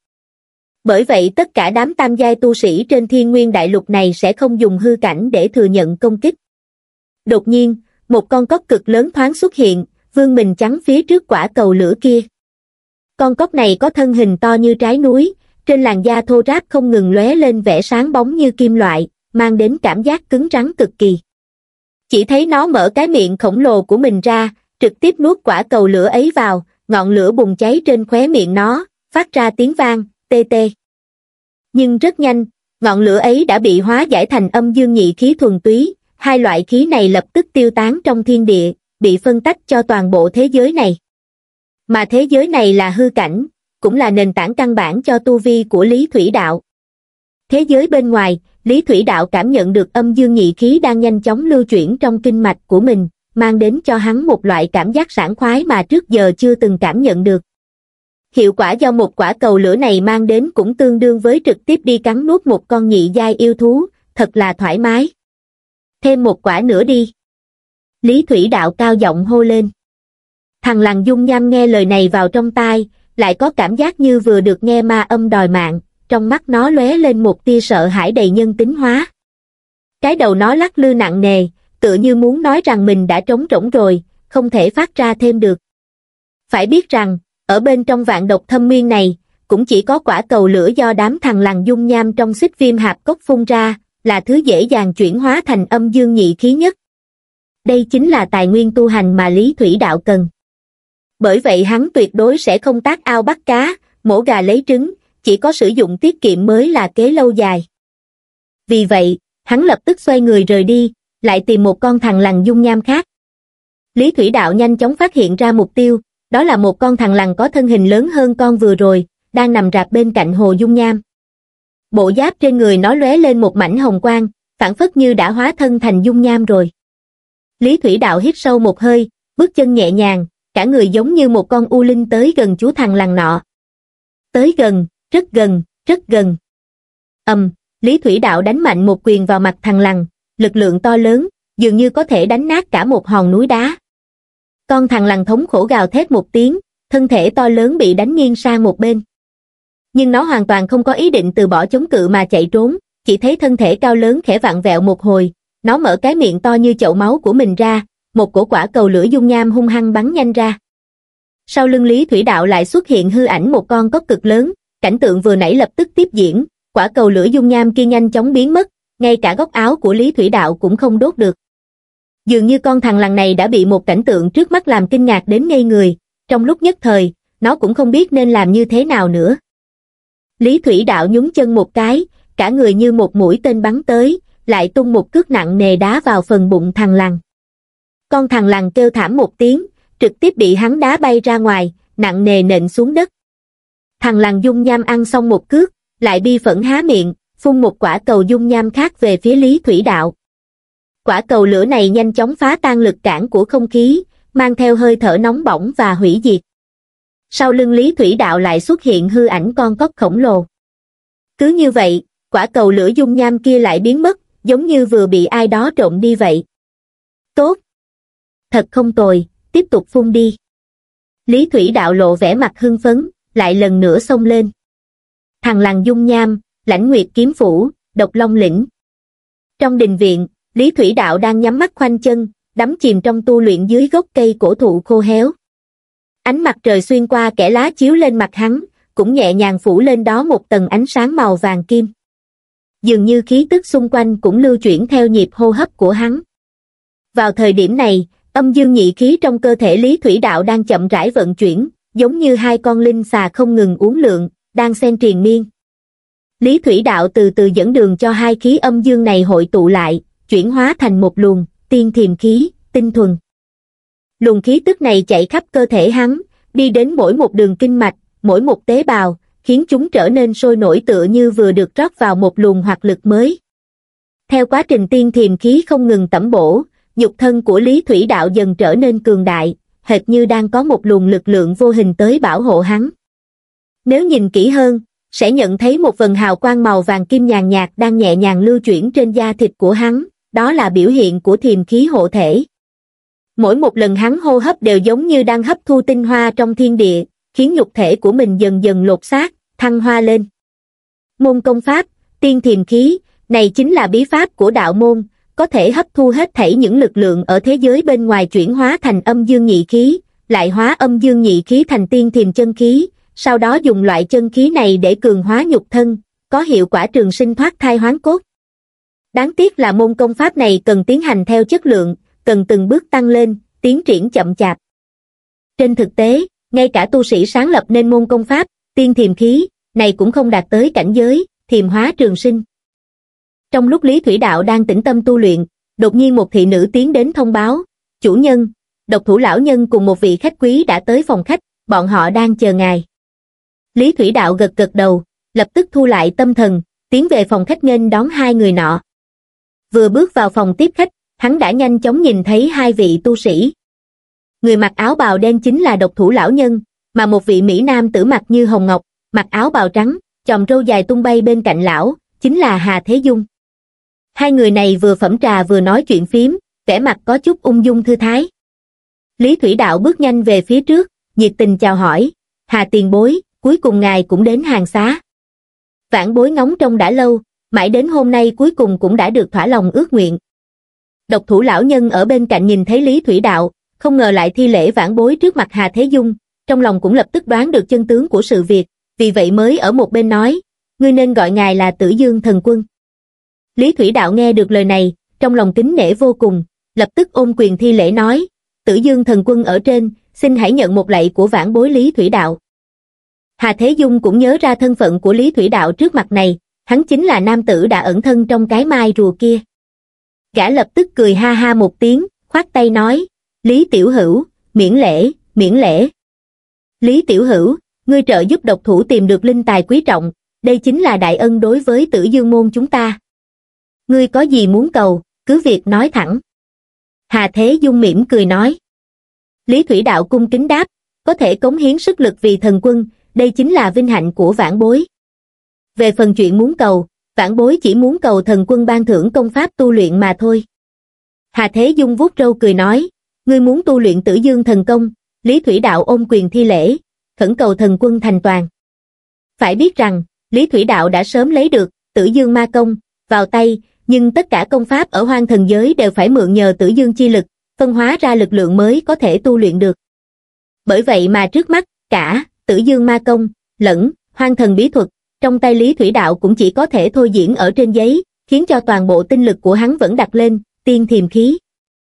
Bởi vậy tất cả đám tam giai tu sĩ trên Thiên Nguyên Đại Lục này sẽ không dùng hư cảnh để thừa nhận công kích. Đột nhiên, một con cóc cực lớn thoáng xuất hiện, vươn mình chắn phía trước quả cầu lửa kia. Con cóc này có thân hình to như trái núi, trên làn da thô ráp không ngừng lóe lên vẻ sáng bóng như kim loại, mang đến cảm giác cứng rắn cực kỳ. Chỉ thấy nó mở cái miệng khổng lồ của mình ra, trực tiếp nuốt quả cầu lửa ấy vào, ngọn lửa bùng cháy trên khóe miệng nó, phát ra tiếng vang, tê tê. Nhưng rất nhanh, ngọn lửa ấy đã bị hóa giải thành âm dương nhị khí thuần túy, hai loại khí này lập tức tiêu tán trong thiên địa, bị phân tách cho toàn bộ thế giới này. Mà thế giới này là hư cảnh, cũng là nền tảng căn bản cho tu vi của Lý Thủy Đạo. Thế giới bên ngoài, Lý Thủy Đạo cảm nhận được âm dương nhị khí đang nhanh chóng lưu chuyển trong kinh mạch của mình, mang đến cho hắn một loại cảm giác sảng khoái mà trước giờ chưa từng cảm nhận được. Hiệu quả do một quả cầu lửa này mang đến cũng tương đương với trực tiếp đi cắn nuốt một con nhị giai yêu thú, thật là thoải mái. Thêm một quả nữa đi. Lý Thủy Đạo cao giọng hô lên. Thằng Lăng Dung Nham nghe lời này vào trong tai, lại có cảm giác như vừa được nghe ma âm đòi mạng, trong mắt nó lóe lên một tia sợ hãi đầy nhân tính hóa. Cái đầu nó lắc lư nặng nề, tựa như muốn nói rằng mình đã trống rỗng rồi, không thể phát ra thêm được. Phải biết rằng, ở bên trong vạn độc thâm nguyên này, cũng chỉ có quả cầu lửa do đám thằng Lăng Dung Nham trong xích viêm hạp cốc phun ra, là thứ dễ dàng chuyển hóa thành âm dương nhị khí nhất. Đây chính là tài nguyên tu hành mà Lý Thủy Đạo cần. Bởi vậy hắn tuyệt đối sẽ không tác ao bắt cá, mổ gà lấy trứng, chỉ có sử dụng tiết kiệm mới là kế lâu dài. Vì vậy, hắn lập tức xoay người rời đi, lại tìm một con thằng Lăng Dung Nham khác. Lý Thủy Đạo nhanh chóng phát hiện ra mục tiêu, đó là một con thằng lằn có thân hình lớn hơn con vừa rồi, đang nằm rạp bên cạnh Hồ Dung Nham. Bộ giáp trên người nó lóe lên một mảnh hồng quang, phảng phất như đã hóa thân thành Dung Nham rồi. Lý Thủy Đạo hít sâu một hơi, bước chân nhẹ nhàng, cả người giống như một con u linh tới gần chú thằng lằn nọ. Tới gần, rất gần, rất gần. Ầm, um, Lý Thủy Đạo đánh mạnh một quyền vào mặt thằng lằn, lực lượng to lớn, dường như có thể đánh nát cả một hòn núi đá. Con thằng lằn thống khổ gào thét một tiếng, thân thể to lớn bị đánh nghiêng sang một bên. Nhưng nó hoàn toàn không có ý định từ bỏ chống cự mà chạy trốn, chỉ thấy thân thể cao lớn khẽ vặn vẹo một hồi, nó mở cái miệng to như chậu máu của mình ra, một cổ quả cầu lửa dung nham hung hăng bắn nhanh ra. Sau lưng Lý Thủy Đạo lại xuất hiện hư ảnh một con cóc cực lớn, cảnh tượng vừa nãy lập tức tiếp diễn, quả cầu lửa dung nham kia nhanh chóng biến mất, ngay cả góc áo của Lý Thủy Đạo cũng không đốt được. Dường như con thằng lằn này đã bị một cảnh tượng trước mắt làm kinh ngạc đến ngây người, trong lúc nhất thời, nó cũng không biết nên làm như thế nào nữa. Lý Thủy Đạo nhún chân một cái, cả người như một mũi tên bắn tới, lại tung một cước nặng nề đá vào phần bụng thằng lằn. Con thằng lằn kêu thảm một tiếng, trực tiếp bị hắn đá bay ra ngoài, nặng nề nện xuống đất. Thằng lằn dung nham ăn xong một cước, lại bi phẫn há miệng, phun một quả cầu dung nham khác về phía Lý Thủy Đạo. Quả cầu lửa này nhanh chóng phá tan lực cản của không khí, mang theo hơi thở nóng bỏng và hủy diệt. Sau lưng Lý Thủy Đạo lại xuất hiện hư ảnh con cóc khổng lồ. Cứ như vậy, quả cầu lửa dung nham kia lại biến mất, giống như vừa bị ai đó trộm đi vậy. Tốt! Thật không tồi, tiếp tục phun đi. Lý Thủy Đạo lộ vẻ mặt hưng phấn, lại lần nữa xông lên. Thằng lằn dung nham, Lãnh Nguyệt kiếm phủ, Độc Long lĩnh. Trong đình viện, Lý Thủy Đạo đang nhắm mắt khoanh chân, đắm chìm trong tu luyện dưới gốc cây cổ thụ khô héo. Ánh mặt trời xuyên qua kẽ lá chiếu lên mặt hắn, cũng nhẹ nhàng phủ lên đó một tầng ánh sáng màu vàng kim. Dường như khí tức xung quanh cũng lưu chuyển theo nhịp hô hấp của hắn. Vào thời điểm này, âm dương nhị khí trong cơ thể Lý Thủy Đạo đang chậm rãi vận chuyển, giống như hai con linh xà không ngừng uốn lượn, đang xen triền miên. Lý Thủy Đạo từ từ dẫn đường cho hai khí âm dương này hội tụ lại, chuyển hóa thành một luồng tiên thiềm khí, tinh thuần. Luồng khí tức này chạy khắp cơ thể hắn, đi đến mỗi một đường kinh mạch, mỗi một tế bào, khiến chúng trở nên sôi nổi tựa như vừa được rót vào một luồng hoạt lực mới. Theo quá trình tiên thiềm khí không ngừng tẩm bổ, nhục thân của Lý Thủy Đạo dần trở nên cường đại, hệt như đang có một luồng lực lượng vô hình tới bảo hộ hắn. Nếu nhìn kỹ hơn, sẽ nhận thấy một vầng hào quang màu vàng kim nhàn nhạt đang nhẹ nhàng lưu chuyển trên da thịt của hắn, đó là biểu hiện của thiềm khí hộ thể. Mỗi một lần hắn hô hấp đều giống như đang hấp thu tinh hoa trong thiên địa, khiến nhục thể của mình dần dần lột xác, thăng hoa lên. Môn công pháp, tiên thiềm khí, này chính là bí pháp của đạo môn, có thể hấp thu hết thảy những lực lượng ở thế giới bên ngoài chuyển hóa thành âm dương nhị khí, lại hóa âm dương nhị khí thành tiên thiềm chân khí, sau đó dùng loại chân khí này để cường hóa nhục thân, có hiệu quả trường sinh thoát thai hoán cốt. Đáng tiếc là môn công pháp này cần tiến hành theo chất lượng, cần từng bước tăng lên, tiến triển chậm chạp. Trên thực tế, ngay cả tu sĩ sáng lập nên môn công pháp, tiên thiềm khí, này cũng không đạt tới cảnh giới, thiềm hóa trường sinh. Trong lúc Lý Thủy Đạo đang tĩnh tâm tu luyện, đột nhiên một thị nữ tiến đến thông báo, chủ nhân, Độc Thủ lão nhân cùng một vị khách quý đã tới phòng khách, bọn họ đang chờ ngài. Lý Thủy Đạo gật gật đầu, lập tức thu lại tâm thần, tiến về phòng khách nghênh đón hai người nọ. Vừa bước vào phòng tiếp khách, hắn đã nhanh chóng nhìn thấy hai vị tu sĩ. Người mặc áo bào đen chính là Độc Thủ lão nhân, mà một vị mỹ nam tử mặt như hồng ngọc, mặc áo bào trắng, chòm râu dài tung bay bên cạnh lão, chính là Hà Thế Dung. Hai người này vừa phẩm trà vừa nói chuyện phiếm, vẻ mặt có chút ung dung thư thái. Lý Thủy Đạo bước nhanh về phía trước, nhiệt tình chào hỏi, Hà tiền bối, cuối cùng ngài cũng đến hàng xá. Vãn bối ngóng trông đã lâu, mãi đến hôm nay cuối cùng cũng đã được thỏa lòng ước nguyện. Độc Thủ lão nhân ở bên cạnh nhìn thấy Lý Thủy Đạo, không ngờ lại thi lễ vãn bối trước mặt Hà Thế Dung, trong lòng cũng lập tức đoán được chân tướng của sự việc, vì vậy mới ở một bên nói, ngươi nên gọi ngài là Tử Dương Thần Quân. Lý Thủy Đạo nghe được lời này, trong lòng kính nể vô cùng, lập tức ôm quyền thi lễ nói, Tử Dương Thần Quân ở trên, xin hãy nhận một lạy của vãn bối Lý Thủy Đạo. Hà Thế Dung cũng nhớ ra thân phận của Lý Thủy Đạo trước mặt này, hắn chính là nam tử đã ẩn thân trong cái mai rùa kia. Gã lập tức cười ha ha một tiếng, khoát tay nói, Lý Tiểu Hữu, miễn lễ, miễn lễ. Lý Tiểu Hữu, ngươi trợ giúp độc thủ tìm được linh tài quý trọng, đây chính là đại ân đối với Tử Dương môn chúng ta. Ngươi có gì muốn cầu, cứ việc nói thẳng. Hà Thế Dung mỉm cười nói. Lý Thủy Đạo cung kính đáp, có thể cống hiến sức lực vì thần quân, đây chính là vinh hạnh của vãn bối. Về phần chuyện muốn cầu, vãn bối chỉ muốn cầu thần quân ban thưởng công pháp tu luyện mà thôi. Hà Thế Dung vuốt râu cười nói, ngươi muốn tu luyện Tử Dương thần công, Lý Thủy Đạo ôm quyền thi lễ, khẩn cầu thần quân thành toàn. Phải biết rằng, Lý Thủy Đạo đã sớm lấy được Tử Dương ma công vào tay, nhưng tất cả công pháp ở hoang thần giới đều phải mượn nhờ Tử Dương chi lực, phân hóa ra lực lượng mới có thể tu luyện được. Bởi vậy mà trước mắt, cả Tử Dương ma công, lẫn hoang thần bí thuật, trong tay Lý Thủy Đạo cũng chỉ có thể thôi diễn ở trên giấy, khiến cho toàn bộ tinh lực của hắn vẫn đặt lên tiên thiềm khí.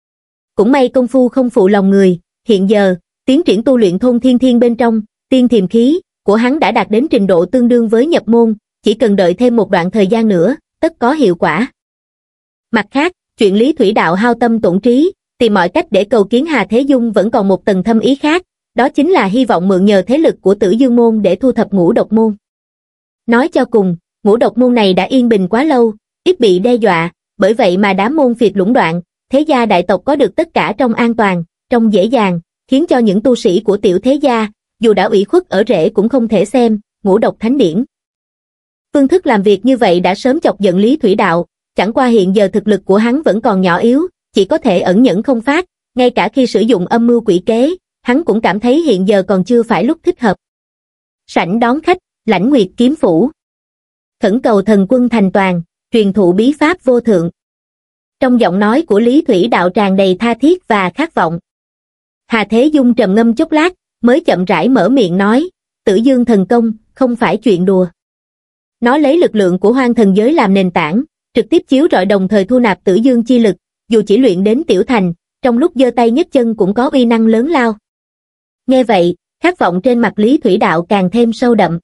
Cũng may công phu không phụ lòng người, hiện giờ, tiến triển tu luyện thôn thiên thiên bên trong, tiên thiềm khí của hắn đã đạt đến trình độ tương đương với nhập môn, chỉ cần đợi thêm một đoạn thời gian nữa, tất có hiệu quả. Mặt khác, chuyện Lý Thủy Đạo hao tâm tổn trí, tìm mọi cách để cầu kiến Hà Thế Dung vẫn còn một tầng thâm ý khác, đó chính là hy vọng mượn nhờ thế lực của Tử Dương môn để thu thập Ngũ Độc môn. Nói cho cùng, Ngũ Độc môn này đã yên bình quá lâu, ít bị đe dọa, bởi vậy mà đám môn phiệt lũng đoạn, thế gia đại tộc có được tất cả trong an toàn, trong dễ dàng, khiến cho những tu sĩ của tiểu thế gia, dù đã ủy khuất ở rễ cũng không thể xem Ngũ Độc thánh điển. Phương thức làm việc như vậy đã sớm chọc giận Lý Thủy Đạo, chẳng qua hiện giờ thực lực của hắn vẫn còn nhỏ yếu, chỉ có thể ẩn nhẫn không phát, ngay cả khi sử dụng âm mưu quỷ kế, hắn cũng cảm thấy hiện giờ còn chưa phải lúc thích hợp. Sảnh đón khách, Lãnh Nguyệt kiếm phủ. Khẩn cầu thần quân thành toàn, truyền thụ bí pháp vô thượng. Trong giọng nói của Lý Thủy Đạo tràn đầy tha thiết và khát vọng. Hà Thế Dung trầm ngâm chốc lát, mới chậm rãi mở miệng nói, Tử Dương thần công, không phải chuyện đùa. Nó lấy lực lượng của hoang thần giới làm nền tảng, trực tiếp chiếu rọi đồng thời thu nạp Tử Dương chi lực, dù chỉ luyện đến tiểu thành, trong lúc giơ tay nhấc chân cũng có uy năng lớn lao. Nghe vậy, khát vọng trên mặt Lý Thủy Đạo càng thêm sâu đậm.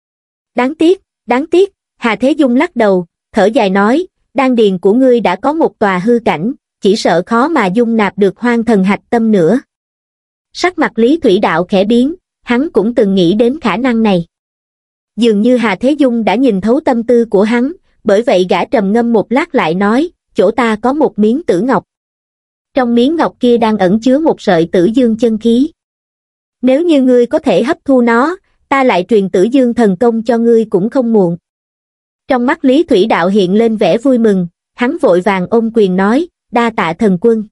Đáng tiếc, đáng tiếc, Hà Thế Dung lắc đầu, thở dài nói, đan điền của ngươi đã có một tòa hư cảnh, chỉ sợ khó mà dung nạp được hoang thần hạch tâm nữa. Sắc mặt Lý Thủy Đạo khẽ biến, hắn cũng từng nghĩ đến khả năng này. Dường như Hà Thế Dung đã nhìn thấu tâm tư của hắn, bởi vậy gã trầm ngâm một lát lại nói, chỗ ta có một miếng tử ngọc. Trong miếng ngọc kia đang ẩn chứa một sợi tử dương chân khí. Nếu như ngươi có thể hấp thu nó, ta lại truyền tử dương thần công cho ngươi cũng không muộn. Trong mắt Lý Thủy Đạo hiện lên vẻ vui mừng, hắn vội vàng ôm quyền nói, đa tạ thần quân.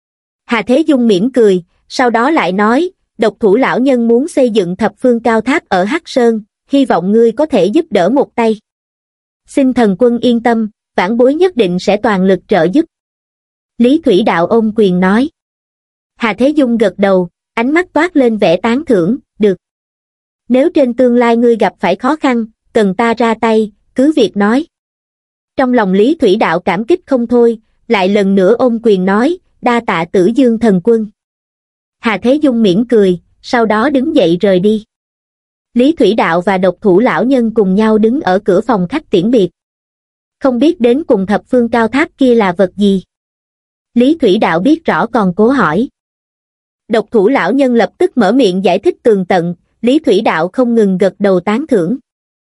Hà Thế Dung mỉm cười, sau đó lại nói, độc thủ lão nhân muốn xây dựng thập phương cao tháp ở Hắc Sơn, hy vọng ngươi có thể giúp đỡ một tay. Xin thần quân yên tâm, vãn bối nhất định sẽ toàn lực trợ giúp. Lý Thủy Đạo ôm quyền nói. Hà Thế Dung gật đầu, ánh mắt toát lên vẻ tán thưởng, được. Nếu trên tương lai ngươi gặp phải khó khăn, cần ta ra tay, cứ việc nói. Trong lòng Lý Thủy Đạo cảm kích không thôi, lại lần nữa ôm quyền nói, đa tạ Tử Dương thần quân. Hà Thế Dung mỉm cười, sau đó đứng dậy rời đi. Lý Thủy Đạo và độc thủ lão nhân cùng nhau đứng ở cửa phòng khách tiễn biệt. Không biết đến cùng thập phương cao tháp kia là vật gì? Lý Thủy Đạo biết rõ còn cố hỏi. Độc thủ lão nhân lập tức mở miệng giải thích tường tận, Lý Thủy Đạo không ngừng gật đầu tán thưởng.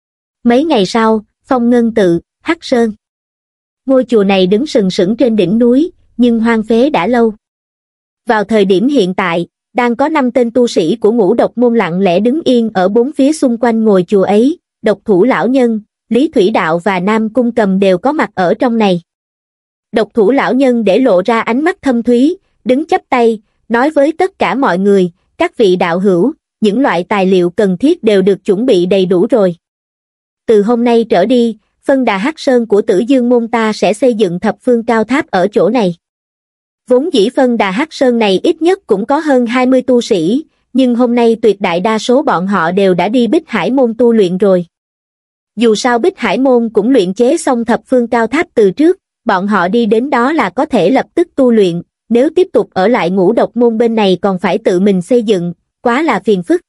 Mấy ngày sau, Phong Ngân Tự, Hắc Sơn. Ngôi chùa này đứng sừng sững trên đỉnh núi, nhưng hoang phế đã lâu. Vào thời điểm hiện tại, đang có năm tên tu sĩ của Ngũ Độc môn lặng lẽ đứng yên ở bốn phía xung quanh ngôi chùa ấy, độc thủ lão nhân, Lý Thủy Đạo và Nam Cung Cầm đều có mặt ở trong này. Độc thủ lão nhân để lộ ra ánh mắt thâm thúy, đứng chắp tay, nói với tất cả mọi người, các vị đạo hữu, những loại tài liệu cần thiết đều được chuẩn bị đầy đủ rồi. Từ hôm nay trở đi, phân đà Hắc Sơn của Tử Dương môn ta sẽ xây dựng thập phương cao tháp ở chỗ này. Vốn dĩ phân đà Hắc Sơn này ít nhất cũng có hơn hai mươi tu sĩ, nhưng hôm nay tuyệt đại đa số bọn họ đều đã đi Bích Hải môn tu luyện rồi. Dù sao Bích Hải môn cũng luyện chế xong thập phương cao tháp từ trước, bọn họ đi đến đó là có thể lập tức tu luyện, nếu tiếp tục ở lại Ngũ Độc môn bên này còn phải tự mình xây dựng, quá là phiền phức.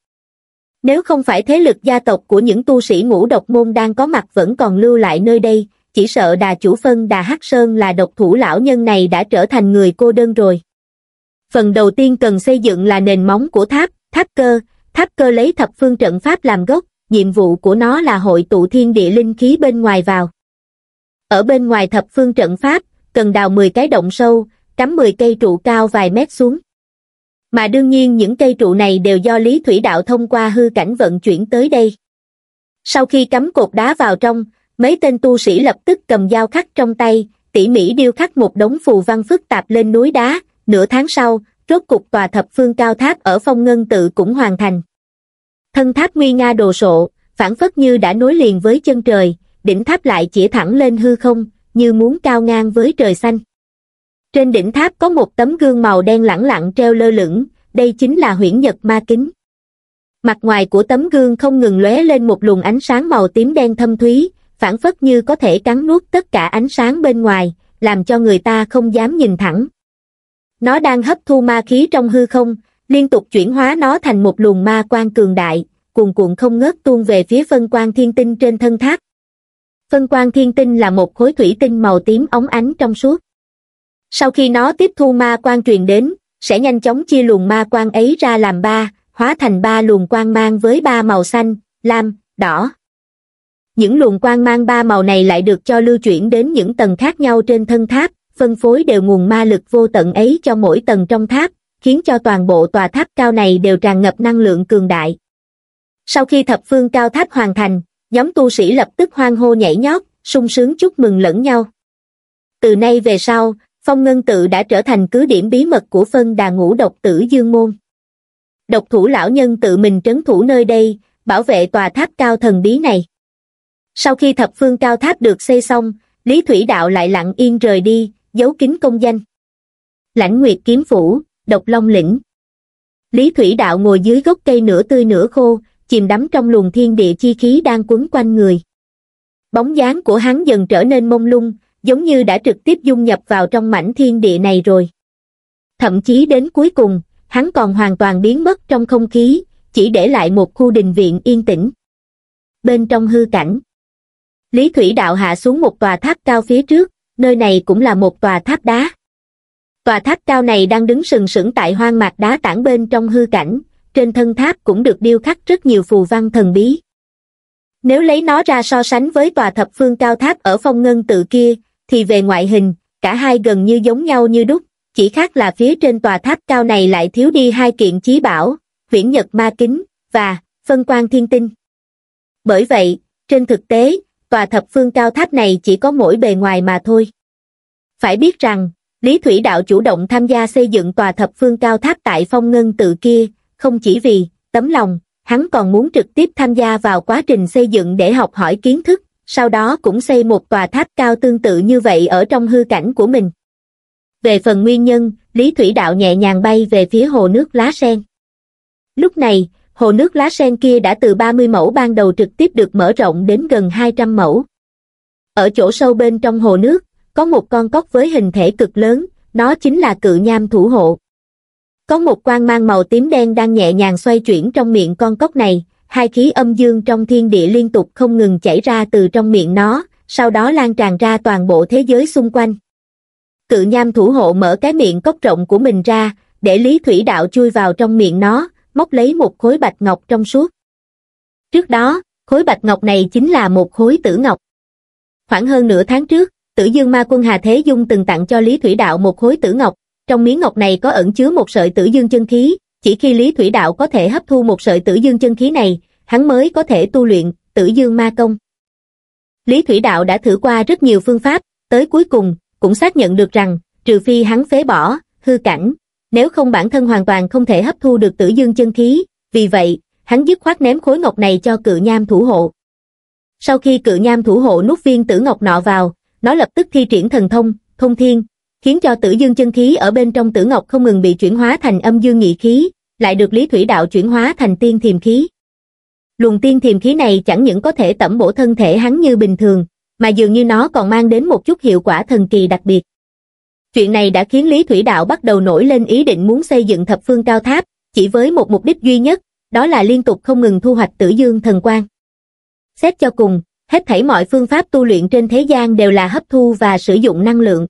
Nếu không phải thế lực gia tộc của những tu sĩ Ngũ Độc môn đang có mặt vẫn còn lưu lại nơi đây, chỉ sợ đà chủ phân đà Hắc Sơn là độc thủ lão nhân này đã trở thành người cô đơn rồi. Phần đầu tiên cần xây dựng là nền móng của tháp, tháp cơ, tháp cơ lấy thập phương trận pháp làm gốc, nhiệm vụ của nó là hội tụ thiên địa linh khí bên ngoài vào. Ở bên ngoài thập phương trận pháp, cần đào mười cái động sâu, cắm mười cây trụ cao vài mét xuống. Mà đương nhiên những cây trụ này đều do Lý Thủy Đạo thông qua hư cảnh vận chuyển tới đây. Sau khi cắm cột đá vào trong, mấy tên tu sĩ lập tức cầm dao khắc trong tay, tỉ mỉ điêu khắc một đống phù văn phức tạp lên núi đá. Nửa tháng sau, rốt cục tòa thập phương cao tháp ở Phong Ngân Tự cũng hoàn thành. Thân tháp nguy nga đồ sộ, phảng phất như đã nối liền với chân trời, đỉnh tháp lại chĩa thẳng lên hư không, như muốn cao ngang với trời xanh. Trên đỉnh tháp có một tấm gương màu đen lẳng lặng treo lơ lửng, đây chính là Huyễn Nhật Ma Kính. Mặt ngoài của tấm gương không ngừng lóe lên một luồng ánh sáng màu tím đen thâm thúy, phảng phất như có thể cắn nuốt tất cả ánh sáng bên ngoài, làm cho người ta không dám nhìn thẳng. Nó đang hấp thu ma khí trong hư không, liên tục chuyển hóa nó thành một luồng ma quang cường đại, cuồn cuộn không ngớt tuôn về phía phân quang thiên tinh trên thân tháp. Phân quang thiên tinh là một khối thủy tinh màu tím óng ánh trong suốt. Sau khi nó tiếp thu ma quang truyền đến, sẽ nhanh chóng chia luồng ma quang ấy ra làm ba, hóa thành ba luồng quang mang với ba màu xanh, lam, đỏ. Những luồng quang mang ba màu này lại được cho lưu chuyển đến những tầng khác nhau trên thân tháp, phân phối đều nguồn ma lực vô tận ấy cho mỗi tầng trong tháp, khiến cho toàn bộ tòa tháp cao này đều tràn ngập năng lượng cường đại. Sau khi thập phương cao tháp hoàn thành, nhóm tu sĩ lập tức hoan hô nhảy nhót, sung sướng chúc mừng lẫn nhau. Từ nay về sau, Phong Ngân Tự đã trở thành cứ điểm bí mật của phân đà Ngũ Độc Tử Dương môn. Độc thủ lão nhân tự mình trấn thủ nơi đây, bảo vệ tòa tháp cao thần bí này. Sau khi thập phương cao tháp được xây xong, Lý Thủy Đạo lại lặng yên rời đi, giấu kín công danh. Lãnh Nguyệt kiếm phủ, Độc Long lĩnh. Lý Thủy Đạo ngồi dưới gốc cây nửa tươi nửa khô, chìm đắm trong luồng thiên địa chi khí đang quấn quanh người. Bóng dáng của hắn dần trở nên mông lung, giống như đã trực tiếp dung nhập vào trong mảnh thiên địa này rồi. Thậm chí đến cuối cùng, hắn còn hoàn toàn biến mất trong không khí, chỉ để lại một khu đình viện yên tĩnh. Bên trong hư cảnh, Lý Thủy Đạo hạ xuống một tòa tháp cao phía trước, nơi này cũng là một tòa tháp đá. Tòa tháp cao này đang đứng sừng sững tại hoang mạc đá tảng bên trong hư cảnh, trên thân tháp cũng được điêu khắc rất nhiều phù văn thần bí. Nếu lấy nó ra so sánh với tòa thập phương cao tháp ở Phong Ngân Tự kia, thì về ngoại hình, cả hai gần như giống nhau như đúc, chỉ khác là phía trên tòa tháp cao này lại thiếu đi hai kiện chí bảo, Huyễn Nhật Ma Kính, và Phân Quang Thiên Tinh. Bởi vậy, trên thực tế, tòa thập phương cao tháp này chỉ có mỗi bề ngoài mà thôi. Phải biết rằng, Lý Thủy Đạo chủ động tham gia xây dựng tòa thập phương cao tháp tại Phong Ngân Tự kia, không chỉ vì tấm lòng, hắn còn muốn trực tiếp tham gia vào quá trình xây dựng để học hỏi kiến thức, sau đó cũng xây một tòa tháp cao tương tự như vậy ở trong hư cảnh của mình. Về phần nguyên nhân, Lý Thủy Đạo nhẹ nhàng bay về phía hồ nước lá sen. Lúc này, hồ nước lá sen kia đã từ ba mươi mẫu ban đầu trực tiếp được mở rộng đến gần hai trăm mẫu. Ở chỗ sâu bên trong hồ nước, có một con cóc với hình thể cực lớn, nó chính là Cự Nham thủ hộ. Có một quang mang màu tím đen đang nhẹ nhàng xoay chuyển trong miệng con cóc này, hai khí âm dương trong thiên địa liên tục không ngừng chảy ra từ trong miệng nó, sau đó lan tràn ra toàn bộ thế giới xung quanh. Cự Nham thủ hộ mở cái miệng cốc rộng của mình ra, để Lý Thủy Đạo chui vào trong miệng nó, móc lấy một khối bạch ngọc trong suốt. Trước đó, khối bạch ngọc này chính là một khối tử ngọc. Khoảng hơn nửa tháng trước, Tử Dương Ma Quân Hà Thế Dung từng tặng cho Lý Thủy Đạo một khối tử ngọc, trong miếng ngọc này có ẩn chứa một sợi tử dương chân khí, chỉ khi Lý Thủy Đạo có thể hấp thu một sợi tử dương chân khí này, hắn mới có thể tu luyện Tử Dương Ma Công. Lý Thủy Đạo đã thử qua rất nhiều phương pháp, tới cuối cùng, cũng xác nhận được rằng, trừ phi hắn phế bỏ hư cảnh, nếu không bản thân hoàn toàn không thể hấp thu được tử dương chân khí, vì vậy, hắn dứt khoát ném khối ngọc này cho Cự Nham thủ hộ. Sau khi Cự Nham thủ hộ nuốt viên tử ngọc nọ vào, nó lập tức thi triển thần thông, thông thiên, khiến cho tử dương chân khí ở bên trong tử ngọc không ngừng bị chuyển hóa thành âm dương nhị khí, lại được Lý Thủy Đạo chuyển hóa thành tiên thiềm khí. Luồng tiên thiềm khí này chẳng những có thể tẩm bổ thân thể hắn như bình thường, mà dường như nó còn mang đến một chút hiệu quả thần kỳ đặc biệt. Chuyện này đã khiến Lý Thủy Đạo bắt đầu nổi lên ý định muốn xây dựng thập phương cao tháp, chỉ với một mục đích duy nhất, đó là liên tục không ngừng thu hoạch tử dương thần quang. Xét cho cùng, hết thảy mọi phương pháp tu luyện trên thế gian đều là hấp thu và sử dụng năng lượng.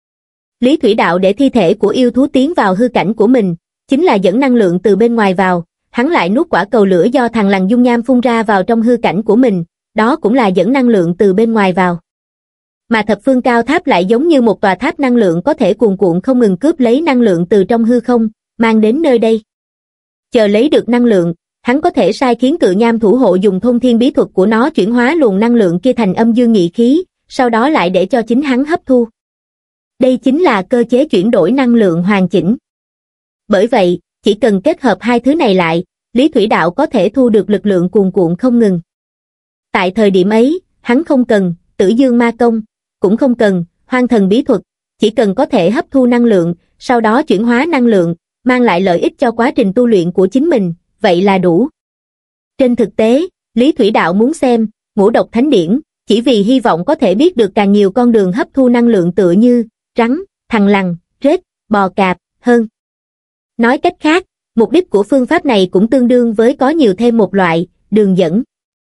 Lý Thủy Đạo để thi thể của yêu thú tiến vào hư cảnh của mình, chính là dẫn năng lượng từ bên ngoài vào, hắn lại nuốt quả cầu lửa do thằng Lằn Dung Nham phun ra vào trong hư cảnh của mình, đó cũng là dẫn năng lượng từ bên ngoài vào. Mà thập phương cao tháp lại giống như một tòa tháp năng lượng có thể cuồn cuộn không ngừng cướp lấy năng lượng từ trong hư không, mang đến nơi đây. Chờ lấy được năng lượng, hắn có thể sai khiến Cự Nham thủ hộ dùng thông thiên bí thuật của nó chuyển hóa luồng năng lượng kia thành âm dương nhị khí, sau đó lại để cho chính hắn hấp thu. Đây chính là cơ chế chuyển đổi năng lượng hoàn chỉnh. Bởi vậy, chỉ cần kết hợp hai thứ này lại, Lý Thủy Đạo có thể thu được lực lượng cuồn cuộn không ngừng. Tại thời điểm ấy, hắn không cần Tử Dương Ma Công, cũng không cần Hoang Thần bí thuật, chỉ cần có thể hấp thu năng lượng, sau đó chuyển hóa năng lượng, mang lại lợi ích cho quá trình tu luyện của chính mình, vậy là đủ. Trên thực tế, Lý Thủy Đạo muốn xem Ngũ Độc Thánh Điển, chỉ vì hy vọng có thể biết được càng nhiều con đường hấp thu năng lượng tựa như rắn, thằn lằn, rết, bò cạp, hơn. Nói cách khác, mục đích của phương pháp này cũng tương đương với có nhiều thêm một loại đường dẫn.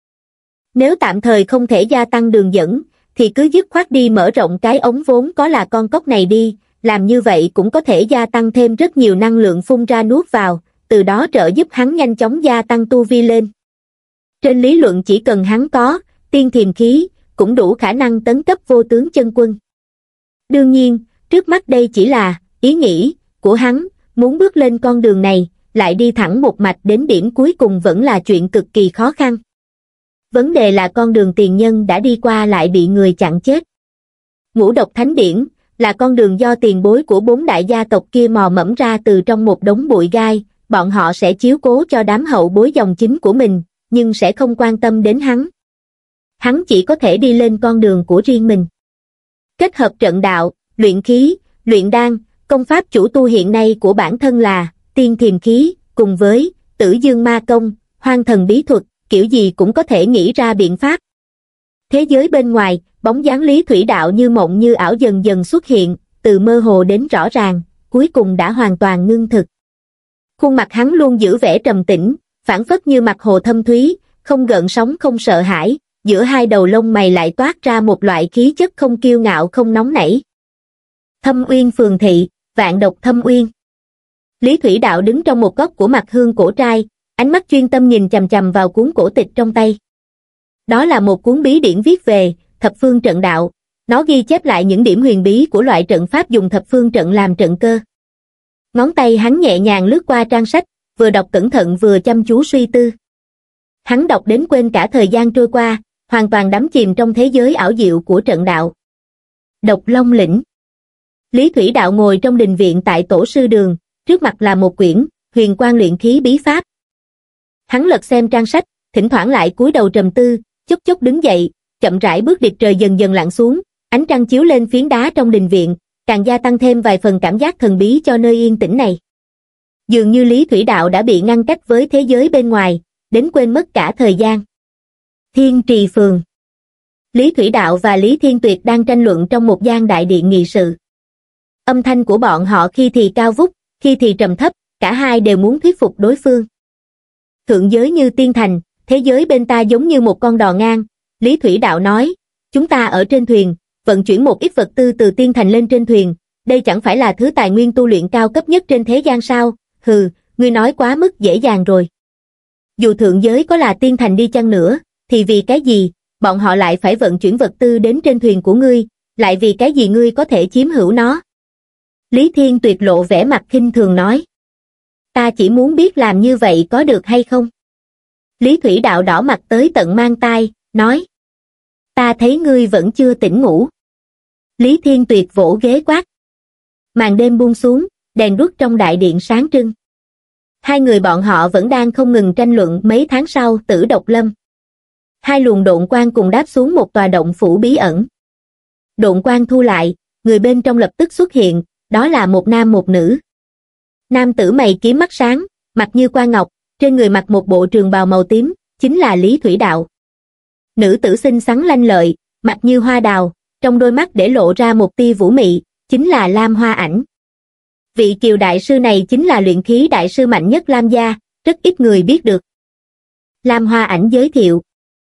Nếu tạm thời không thể gia tăng đường dẫn, thì cứ dứt khoát đi mở rộng cái ống vốn có là con cóc này đi, làm như vậy cũng có thể gia tăng thêm rất nhiều năng lượng phun ra nuốt vào, từ đó trợ giúp hắn nhanh chóng gia tăng tu vi lên. Trên lý luận chỉ cần hắn có tiên thiềm khí, cũng đủ khả năng tấn cấp vô tướng chân quân. Đương nhiên, trước mắt đây chỉ là ý nghĩ của hắn, muốn bước lên con đường này, lại đi thẳng một mạch đến điểm cuối cùng vẫn là chuyện cực kỳ khó khăn. Vấn đề là con đường tiền nhân đã đi qua lại bị người chặn chết. Ngũ Độc Thánh Điển là con đường do tiền bối của bốn đại gia tộc kia mò mẫm ra từ trong một đống bụi gai, bọn họ sẽ chiếu cố cho đám hậu bối dòng chính của mình, nhưng sẽ không quan tâm đến hắn. Hắn chỉ có thể đi lên con đường của riêng mình. Kết hợp trận đạo, luyện khí, luyện đan, công pháp chủ tu hiện nay của bản thân là tiên thiềm khí, cùng với Tử Dương Ma Công, Hoang Thần bí thuật, kiểu gì cũng có thể nghĩ ra biện pháp. Thế giới bên ngoài, bóng dáng Lý Thủy Đạo như mộng như ảo dần dần xuất hiện, từ mơ hồ đến rõ ràng, cuối cùng đã hoàn toàn ngưng thực. Khuôn mặt hắn luôn giữ vẻ trầm tĩnh, phảng phất như mặt hồ thâm thúy, không gợn sóng không sợ hãi, giữa hai đầu lông mày lại toát ra một loại khí chất không kiêu ngạo không nóng nảy. Thâm Uyên Phường Thị, Vạn Độc Thâm Uyên. Lý Thủy Đạo đứng trong một góc của mặt hương cổ trai, ánh mắt chuyên tâm nhìn chằm chằm vào cuốn cổ tịch trong tay. Đó là một cuốn bí điển viết về thập phương trận đạo, nó ghi chép lại những điểm huyền bí của loại trận pháp dùng thập phương trận làm trận cơ. Ngón tay hắn nhẹ nhàng lướt qua trang sách, vừa đọc cẩn thận vừa chăm chú suy tư. Hắn đọc đến quên cả thời gian trôi qua, hoàn toàn đắm chìm trong thế giới ảo diệu của trận đạo. Độc Long lĩnh. Lý Thủy Đạo ngồi trong đình viện tại Tổ sư đường, trước mặt là một quyển Huyền Quang luyện khí bí pháp. Hắn lật xem trang sách, thỉnh thoảng lại cúi đầu trầm tư, chốc chốc đứng dậy, chậm rãi bước điệp trời dần dần lặn xuống, ánh trăng chiếu lên phiến đá trong đình viện, càng gia tăng thêm vài phần cảm giác thần bí cho nơi yên tĩnh này. Dường như Lý Thủy Đạo đã bị ngăn cách với thế giới bên ngoài, đến quên mất cả thời gian. Thiên Trì Phường. Lý Thủy Đạo và Lý Thiên Tuyệt đang tranh luận trong một gian đại điện nghị sự. Âm thanh của bọn họ khi thì cao vút, khi thì trầm thấp, cả hai đều muốn thuyết phục đối phương. Thượng giới như tiên thành, thế giới bên ta giống như một con đò ngang. Lý Thủy Đạo nói, chúng ta ở trên thuyền, vận chuyển một ít vật tư từ tiên thành lên trên thuyền, đây chẳng phải là thứ tài nguyên tu luyện cao cấp nhất trên thế gian sao? Hừ, ngươi nói quá mức dễ dàng rồi. Dù thượng giới có là tiên thành đi chăng nữa, thì vì cái gì, bọn họ lại phải vận chuyển vật tư đến trên thuyền của ngươi, lại vì cái gì ngươi có thể chiếm hữu nó? Lý Thiên Tuyệt lộ vẻ mặt khinh thường nói. Ta chỉ muốn biết làm như vậy có được hay không? Lý Thủy Đạo đỏ mặt tới tận mang tai, nói. Ta thấy ngươi vẫn chưa tỉnh ngủ. Lý Thiên Tuyệt vỗ ghế quát. Màn đêm buông xuống, đèn đuốc trong đại điện sáng trưng. Hai người bọn họ vẫn đang không ngừng tranh luận mấy tháng sau Tử Độc Lâm. Hai luồng độn quang cùng đáp xuống một tòa động phủ bí ẩn. Độn quang thu lại, người bên trong lập tức xuất hiện, đó là một nam một nữ. Nam tử mày kiếm mắt sáng, mặt như quan ngọc, trên người mặc một bộ trường bào màu tím, chính là Lý Thủy Đạo. Nữ tử xinh xắn lanh lợi, mặt như hoa đào, trong đôi mắt để lộ ra một tia vũ mị, chính là Lam Hoa Ảnh. Vị Kiều đại sư này chính là luyện khí đại sư mạnh nhất Lam gia, rất ít người biết được. Lam Hoa Ảnh giới thiệu.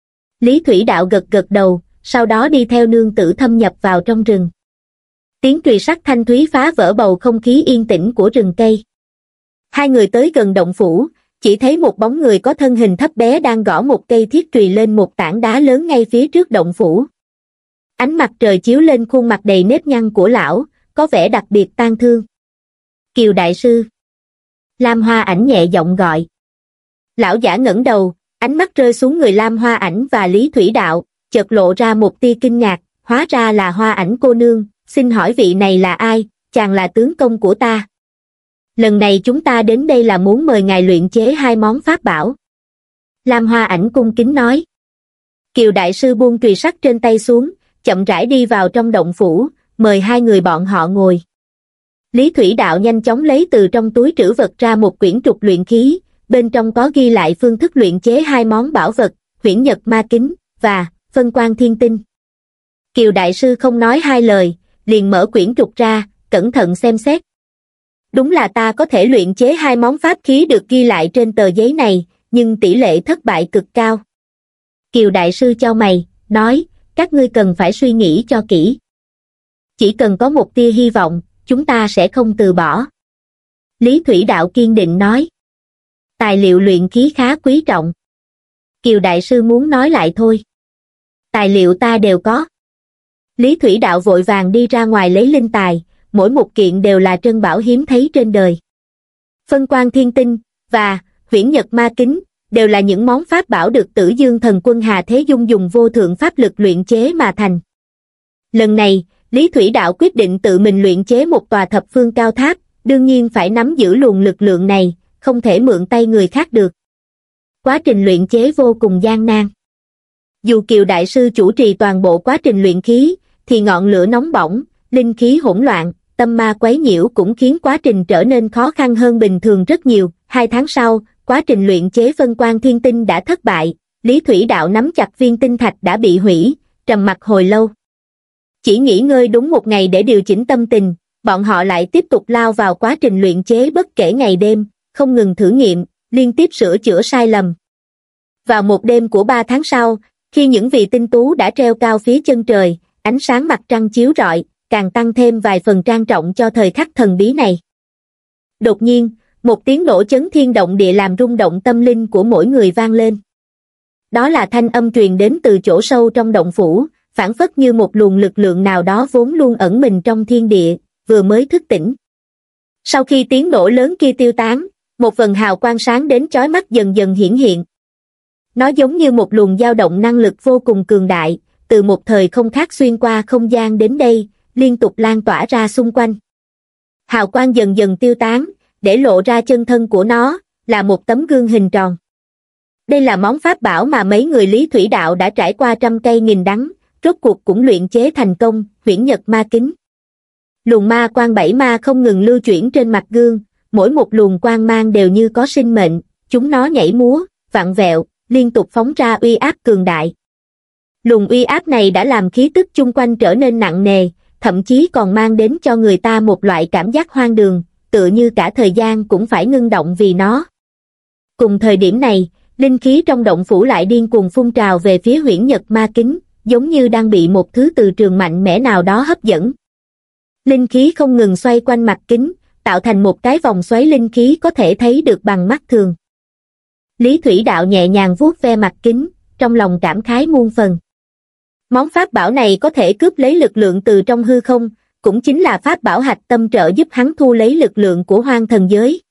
Lý Thủy Đạo gật gật đầu, sau đó đi theo nương tử thâm nhập vào trong rừng. Tiếng chùy sắt thanh thúy phá vỡ bầu không khí yên tĩnh của rừng cây. Hai người tới gần động phủ, chỉ thấy một bóng người có thân hình thấp bé đang gõ một cây thiết chùy lên một tảng đá lớn ngay phía trước động phủ. Ánh mặt trời chiếu lên khuôn mặt đầy nếp nhăn của lão, có vẻ đặc biệt tang thương. Kiều đại sư. Lam Hoa Ảnh nhẹ giọng gọi. Lão giả ngẩng đầu, ánh mắt rơi xuống người Lam Hoa Ảnh và Lý Thủy Đạo, chợt lộ ra một tia kinh ngạc, hóa ra là Hoa Ảnh cô nương, xin hỏi vị này là ai, chàng là tướng công của ta. Lần này chúng ta đến đây là muốn mời ngài luyện chế hai món pháp bảo. Lam Hoa Ảnh cung kính nói. Kiều đại sư buông chùy sắt trên tay xuống, chậm rãi đi vào trong động phủ, mời hai người bọn họ ngồi. Lý Thủy Đạo nhanh chóng lấy từ trong túi trữ vật ra một quyển trục luyện khí, bên trong có ghi lại phương thức luyện chế hai món bảo vật, Huyễn Nhật Ma Kính và Phân Quang Thiên Tinh. Kiều đại sư không nói hai lời, liền mở quyển trục ra, cẩn thận xem xét. Đúng là ta có thể luyện chế hai món pháp khí được ghi lại trên tờ giấy này, nhưng tỷ lệ thất bại cực cao. Kiều đại sư chau mày, nói, các ngươi cần phải suy nghĩ cho kỹ. Chỉ cần có một tia hy vọng, chúng ta sẽ không từ bỏ. Lý Thủy Đạo kiên định nói. Tài liệu luyện khí khá quý trọng. Kiều đại sư muốn nói lại thôi. Tài liệu ta đều có. Lý Thủy Đạo vội vàng đi ra ngoài lấy linh tài, mỗi một kiện đều là trân bảo hiếm thấy trên đời. Phân Quang Thiên Tinh và Huyễn Nhật Ma Kính đều là những món pháp bảo được Tử Dương Thần Quân Hà Thế Dung dùng vô thượng pháp lực luyện chế mà thành. Lần này, Lý Thủy Đạo quyết định tự mình luyện chế một tòa thập phương cao tháp, đương nhiên phải nắm giữ luồng lực lượng này, không thể mượn tay người khác được. Quá trình luyện chế vô cùng gian nan. Dù Kiều đại sư chủ trì toàn bộ quá trình luyện khí, thì ngọn lửa nóng bỏng, linh khí hỗn loạn, tâm ma quấy nhiễu cũng khiến quá trình trở nên khó khăn hơn bình thường rất nhiều. Hai tháng sau, quá trình luyện chế Phân Quang Thiên Tinh đã thất bại, Lý Thủy Đạo nắm chặt viên tinh thạch đã bị hủy, trầm mặc hồi lâu. Chỉ nghỉ ngơi đúng một ngày để điều chỉnh tâm tình, bọn họ lại tiếp tục lao vào quá trình luyện chế bất kể ngày đêm, không ngừng thử nghiệm, liên tiếp sửa chữa sai lầm. Vào một đêm của ba tháng sau, khi những vì tinh tú đã treo cao phía chân trời, ánh sáng mặt trăng chiếu rọi, càng tăng thêm vài phần trang trọng cho thời khắc thần bí này. Đột nhiên, một tiếng nổ chấn thiên động địa làm rung động tâm linh của mỗi người vang lên. Đó là thanh âm truyền đến từ chỗ sâu trong động phủ, phảng phất như một luồng lực lượng nào đó vốn luôn ẩn mình trong thiên địa, vừa mới thức tỉnh. Sau khi tiếng nổ lớn kia tiêu tán, một vần hào quang sáng đến chói mắt dần dần hiển hiện. Nó giống như một luồng dao động năng lực vô cùng cường đại, từ một thời không khác xuyên qua không gian đến đây, liên tục lan tỏa ra xung quanh. Hào quang dần dần tiêu tán, để lộ ra chân thân của nó, là một tấm gương hình tròn. Đây là món pháp bảo mà mấy người Lý Thủy Đạo đã trải qua trăm cây nghìn đắng, rốt cuộc cũng luyện chế thành công, Huyễn Nhật Ma Kính. Luồng ma quang bảy ma không ngừng lưu chuyển trên mặt gương, mỗi một luồng quang mang đều như có sinh mệnh, chúng nó nhảy múa, vặn vẹo, liên tục phóng ra uy áp cường đại. Luồng uy áp này đã làm khí tức chung quanh trở nên nặng nề, thậm chí còn mang đến cho người ta một loại cảm giác hoang đường, tựa như cả thời gian cũng phải ngưng động vì nó. Cùng thời điểm này, linh khí trong động phủ lại điên cuồng phun trào về phía Huyễn Nhật Ma Kính, giống như đang bị một thứ từ trường mạnh mẽ nào đó hấp dẫn. Linh khí không ngừng xoay quanh mặt kính, tạo thành một cái vòng xoáy linh khí có thể thấy được bằng mắt thường. Lý Thủy Đạo nhẹ nhàng vuốt ve mặt kính, trong lòng cảm khái muôn phần. Món pháp bảo này có thể cướp lấy lực lượng từ trong hư không, cũng chính là pháp bảo hạch tâm trợ giúp hắn thu lấy lực lượng của hoang thần giới.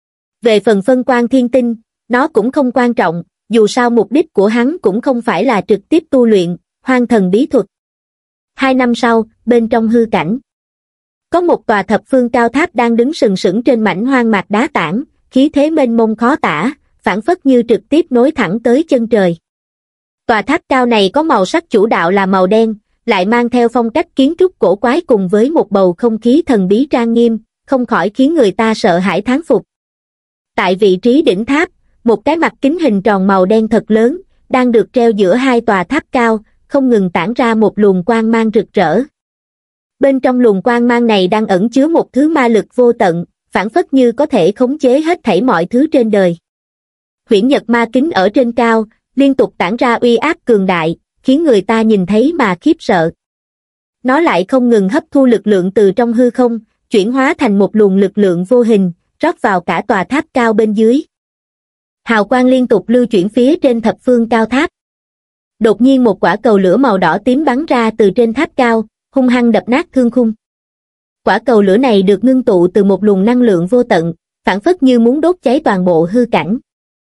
Về phần phân quang thiên tinh, nó cũng không quan trọng, dù sao mục đích của hắn cũng không phải là trực tiếp tu luyện hoang thần bí thuật. Hai năm sau, bên trong hư cảnh, có một tòa thập phương cao tháp đang đứng sừng sững trên mảnh hoang mạc đá tảng, khí thế mênh mông khó tả, phảng phất như trực tiếp nối thẳng tới chân trời. Tòa tháp cao này có màu sắc chủ đạo là màu đen, lại mang theo phong cách kiến trúc cổ quái cùng với một bầu không khí thần bí trang nghiêm, không khỏi khiến người ta sợ hãi thán phục. Tại vị trí đỉnh tháp, một cái mặt kính hình tròn màu đen thật lớn, đang được treo giữa hai tòa tháp cao, không ngừng tản ra một luồng quang mang rực rỡ. Bên trong luồng quang mang này đang ẩn chứa một thứ ma lực vô tận, phảng phất như có thể khống chế hết thảy mọi thứ trên đời. Huyễn Nhật Ma Kính ở trên cao, liên tục tản ra uy áp cường đại, khiến người ta nhìn thấy mà khiếp sợ. Nó lại không ngừng hấp thu lực lượng từ trong hư không, chuyển hóa thành một luồng lực lượng vô hình, rót vào cả tòa tháp cao bên dưới. Hào quang liên tục lưu chuyển phía trên thập phương cao tháp. Đột nhiên một quả cầu lửa màu đỏ tím bắn ra từ trên tháp cao, hung hăng đập nát thương khung. Quả cầu lửa này được ngưng tụ từ một luồng năng lượng vô tận, phảng phất như muốn đốt cháy toàn bộ hư cảnh.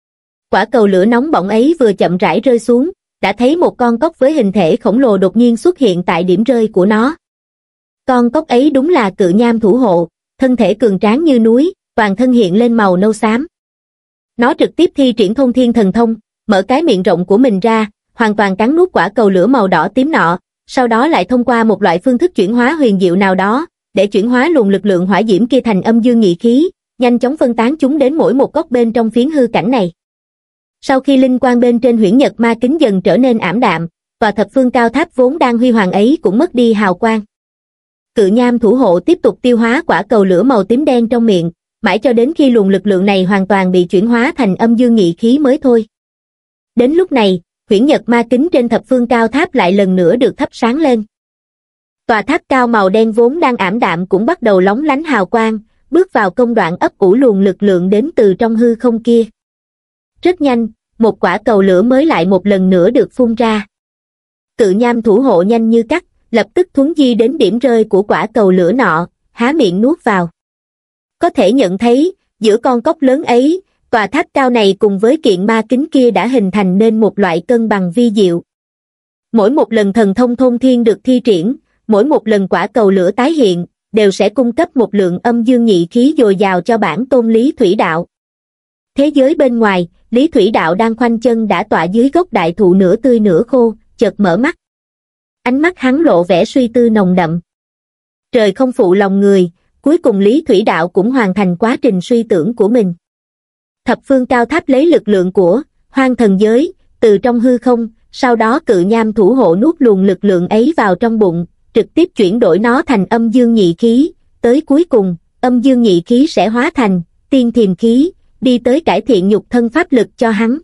Quả cầu lửa nóng bỏng ấy vừa chậm rãi rơi xuống, đã thấy một con cóc với hình thể khổng lồ đột nhiên xuất hiện tại điểm rơi của nó. Con cóc ấy đúng là Cự Nham thủ hộ, thân thể cường tráng như núi, toàn thân hiện lên màu nâu xám. Nó trực tiếp thi triển Thôn Thiên Thần Thông, mở cái miệng rộng của mình ra, hoàn toàn cắn nuốt quả cầu lửa màu đỏ tím nọ, sau đó lại thông qua một loại phương thức chuyển hóa huyền diệu nào đó, để chuyển hóa luồng lực lượng hỏa diễm kia thành âm dương nhị khí, nhanh chóng phân tán chúng đến mỗi một góc bên trong phiến hư cảnh này. Sau khi linh quang bên trên Huyễn Nhật Ma Kính dần trở nên ảm đạm, tòa thập phương cao tháp vốn đang huy hoàng ấy cũng mất đi hào quang. Cự Nham thủ hộ tiếp tục tiêu hóa quả cầu lửa màu tím đen trong miệng, mãi cho đến khi luồng lực lượng này hoàn toàn bị chuyển hóa thành âm dương nhị khí mới thôi. Đến lúc này, Huyễn Nhật Ma Kính trên thập phương cao tháp lại lần nữa được thắp sáng lên. Tòa tháp cao màu đen vốn đang ảm đạm cũng bắt đầu lóng lánh hào quang, bước vào công đoạn ấp ủ luồng lực lượng đến từ trong hư không kia. Rất nhanh, một quả cầu lửa mới lại một lần nữa được phun ra. Cự Nham thủ hộ nhanh như cắt, lập tức thuấn di đến điểm rơi của quả cầu lửa nọ, há miệng nuốt vào. Có thể nhận thấy, giữa con cốc lớn ấy, tòa tháp cao này cùng với kiện ma kính kia đã hình thành nên một loại cân bằng vi diệu. Mỗi một lần thần thông thôn thiên được thi triển, mỗi một lần quả cầu lửa tái hiện, đều sẽ cung cấp một lượng âm dương nhị khí dồi dào cho bản tôn Lý Thủy Đạo. Thế giới bên ngoài, Lý Thủy Đạo đang khoanh chân đã tọa dưới gốc đại thụ nửa tươi nửa khô, chợt mở mắt. Ánh mắt hắn lộ vẻ suy tư nồng đậm. Trời không phụ lòng người, cuối cùng Lý Thủy Đạo cũng hoàn thành quá trình suy tưởng của mình. Thập phương cao tháp lấy lực lượng của hoang thần giới, từ trong hư không, sau đó Cự Nham thủ hộ nuốt luồng lực lượng ấy vào trong bụng, trực tiếp chuyển đổi nó thành âm dương nhị khí, tới cuối cùng, âm dương nhị khí sẽ hóa thành tiên thiềm khí, đi tới cải thiện nhục thân pháp lực cho hắn.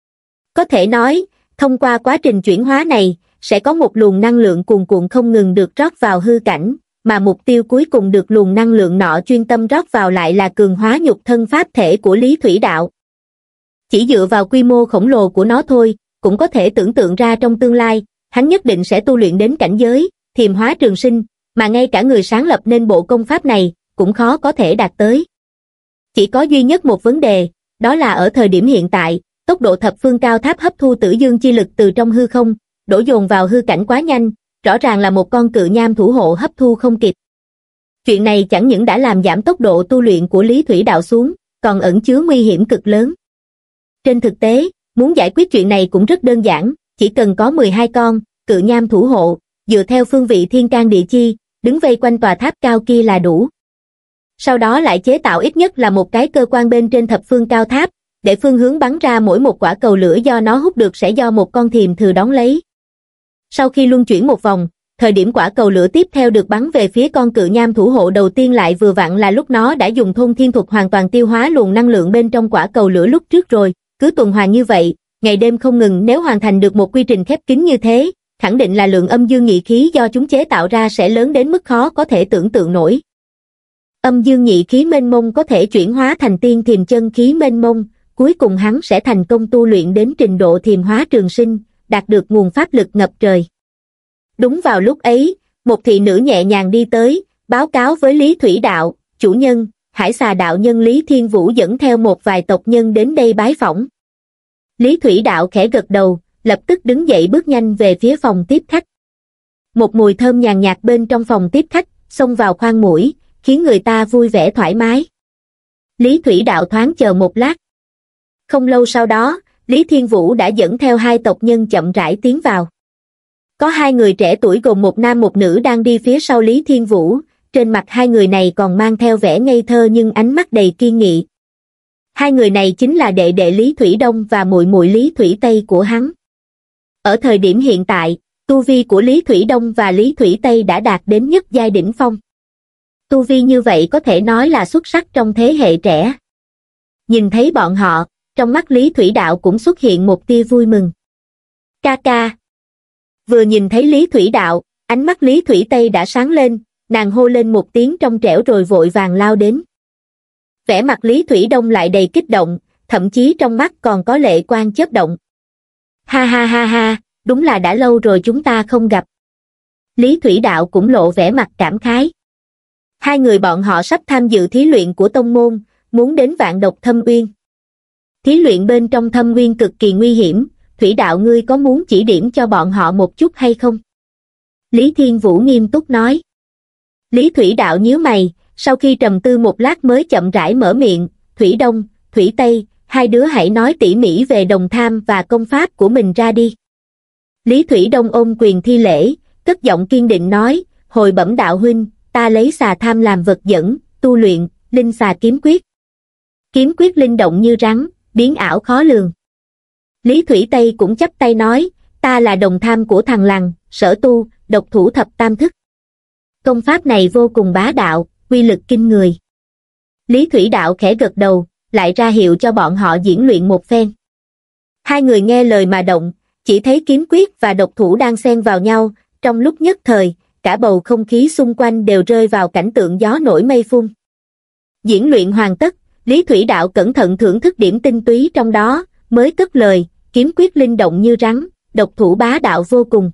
Có thể nói, thông qua quá trình chuyển hóa này, sẽ có một luồng năng lượng cuồn cuộn không ngừng được rót vào hư cảnh, mà mục tiêu cuối cùng được luồng năng lượng nọ chuyên tâm rót vào lại là cường hóa nhục thân pháp thể của Lý Thủy Đạo. Chỉ dựa vào quy mô khổng lồ của nó thôi, cũng có thể tưởng tượng ra trong tương lai, hắn nhất định sẽ tu luyện đến cảnh giới Thiềm Hóa Trường Sinh, mà ngay cả người sáng lập nên bộ công pháp này, cũng khó có thể đạt tới. Chỉ có duy nhất một vấn đề, đó là ở thời điểm hiện tại, tốc độ thập phương cao tháp hấp thu tử dương chi lực từ trong hư không, đổ dồn vào hư cảnh quá nhanh, rõ ràng là một con cự nham thủ hộ hấp thu không kịp. Chuyện này chẳng những đã làm giảm tốc độ tu luyện của Lý Thủy Đạo xuống, còn ẩn chứa nguy hiểm cực lớn. Trên thực tế, muốn giải quyết chuyện này cũng rất đơn giản, chỉ cần có mười hai con cự nham thủ hộ, dựa theo phương vị thiên can địa chi, đứng vây quanh tòa tháp cao kia là đủ. Sau đó lại chế tạo ít nhất là một cái cơ quan bên trên thập phương cao tháp, để phương hướng bắn ra mỗi một quả cầu lửa do nó hút được sẽ do một con thiềm thừ đón lấy. Sau khi luân chuyển một vòng, thời điểm quả cầu lửa tiếp theo được bắn về phía con cự nham thủ hộ đầu tiên lại vừa vặn là lúc nó đã dùng thôn thiên thuật hoàn toàn tiêu hóa luồng năng lượng bên trong quả cầu lửa lúc trước rồi, cứ tuần hoàn như vậy, ngày đêm không ngừng. Nếu hoàn thành được một quy trình khép kín như thế, khẳng định là lượng âm dương nhị khí do chúng chế tạo ra sẽ lớn đến mức khó có thể tưởng tượng nổi. Âm dương nhị khí mênh mông có thể chuyển hóa thành tiên thiềm chân khí mênh mông, cuối cùng hắn sẽ thành công tu luyện đến trình độ Thiềm Hóa Trường Sinh, đạt được nguồn pháp lực ngập trời. Đúng vào lúc ấy, một thị nữ nhẹ nhàng đi tới, báo cáo với Lý Thủy Đạo, chủ nhân, Hải Xà đạo nhân Lý Thiên Vũ dẫn theo một vài tộc nhân đến đây bái phỏng. Lý Thủy Đạo khẽ gật đầu, lập tức đứng dậy bước nhanh về phía phòng tiếp khách. Một mùi thơm nhàn nhạt bên trong phòng tiếp khách, xông vào khoang mũi, khiến người ta vui vẻ thoải mái. Lý Thủy Đạo thoáng chờ một lát. Không lâu sau đó, Lý Thiên Vũ đã dẫn theo hai tộc nhân chậm rãi tiến vào. Có hai người trẻ tuổi gồm một nam một nữ đang đi phía sau Lý Thiên Vũ, trên mặt hai người này còn mang theo vẻ ngây thơ nhưng ánh mắt đầy kiên nghị. Hai người này chính là đệ đệ Lý Thủy Đông và muội muội Lý Thủy Tây của hắn. Ở thời điểm hiện tại, tu vi của Lý Thủy Đông và Lý Thủy Tây đã đạt đến nhất giai đỉnh phong. Tu vi như vậy có thể nói là xuất sắc trong thế hệ trẻ. Nhìn thấy bọn họ, trong mắt Lý Thủy Đạo cũng xuất hiện một tia vui mừng. Ca ca. Vừa nhìn thấy Lý Thủy Đạo, ánh mắt Lý Thủy Tây đã sáng lên, nàng hô lên một tiếng trong trẻo rồi vội vàng lao đến. Vẻ mặt Lý Thủy Đông lại đầy kích động, thậm chí trong mắt còn có lệ quang chớp động. Ha ha ha ha, đúng là đã lâu rồi chúng ta không gặp. Lý Thủy Đạo cũng lộ vẻ mặt cảm khái. Hai người bọn họ sắp tham dự thí luyện của tông môn, muốn đến Vạn Độc Thâm Uyên. Thí luyện bên trong Thâm Uyên cực kỳ nguy hiểm, Thủy Đạo ngươi có muốn chỉ điểm cho bọn họ một chút hay không? Lý Thiên Vũ nghiêm túc nói. Lý Thủy Đạo nhíu mày, sau khi trầm tư một lát mới chậm rãi mở miệng, Thủy Đông, Thủy Tây, hai đứa hãy nói tỉ mỉ về đồng tham và công pháp của mình ra đi. Lý Thủy Đông ôm quyền thi lễ, cất giọng kiên định nói, hồi bẩm đạo huynh, ta lấy xà tham làm vật dẫn, tu luyện, linh xà kiếm quyết. Kiếm quyết linh động như rắn, biến ảo khó lường. Lý Thủy Tây cũng chắp tay nói, ta là đồng tham của thằng Lằn, sở tu, độc thủ thập tam thức. Công pháp này vô cùng bá đạo, uy lực kinh người. Lý Thủy Đạo khẽ gật đầu, lại ra hiệu cho bọn họ diễn luyện một phen. Hai người nghe lời mà động, chỉ thấy kiếm quyết và độc thủ đang xen vào nhau, trong lúc nhất thời, cả bầu không khí xung quanh đều rơi vào cảnh tượng gió nổi mây phun. Diễn luyện hoàn tất, Lý Thủy Đạo cẩn thận thưởng thức điểm tinh túy trong đó, mới cất lời, kiếm quyết linh động như rắn, độc thủ bá đạo vô cùng.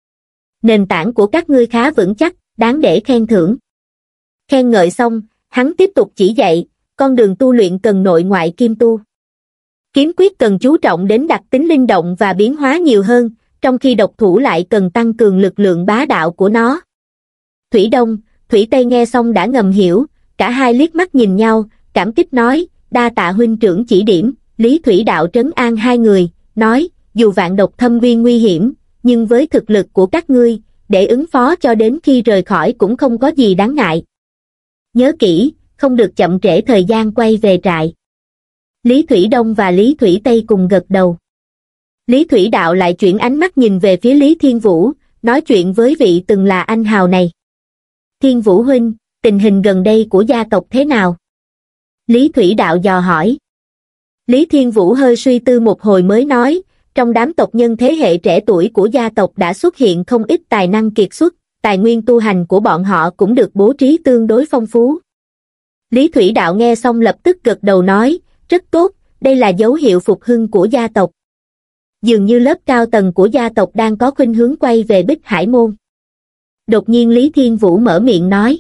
Nền tảng của các ngươi khá vững chắc, đáng để khen thưởng. Khen ngợi xong, hắn tiếp tục chỉ dạy, con đường tu luyện cần nội ngoại kim tu. Kiếm quyết cần chú trọng đến đặc tính linh động và biến hóa nhiều hơn, trong khi độc thủ lại cần tăng cường lực lượng bá đạo của nó. Thủy Đông, Thủy Tây nghe xong đã ngầm hiểu, cả hai liếc mắt nhìn nhau, cảm kích nói, đa tạ huynh trưởng chỉ điểm. Lý Thủy Đạo trấn an hai người, nói, dù Vạn Độc Thâm Uyên nguy hiểm, nhưng với thực lực của các ngươi, để ứng phó cho đến khi rời khỏi cũng không có gì đáng ngại. Nhớ kỹ, không được chậm trễ thời gian quay về trại. Lý Thủy Đông và Lý Thủy Tây cùng gật đầu. Lý Thủy Đạo lại chuyển ánh mắt nhìn về phía Lý Thiên Vũ, nói chuyện với vị từng là anh hào này. Thiên Vũ huynh, tình hình gần đây của gia tộc thế nào? Lý Thủy Đạo dò hỏi. Lý Thiên Vũ hơi suy tư một hồi mới nói, trong đám tộc nhân thế hệ trẻ tuổi của gia tộc đã xuất hiện không ít tài năng kiệt xuất, tài nguyên tu hành của bọn họ cũng được bố trí tương đối phong phú. Lý Thủy Đạo nghe xong lập tức gật đầu nói, rất tốt, đây là dấu hiệu phục hưng của gia tộc. Dường như lớp cao tầng của gia tộc đang có khuynh hướng quay về Bích Hải Môn. Đột nhiên Lý Thiên Vũ mở miệng nói.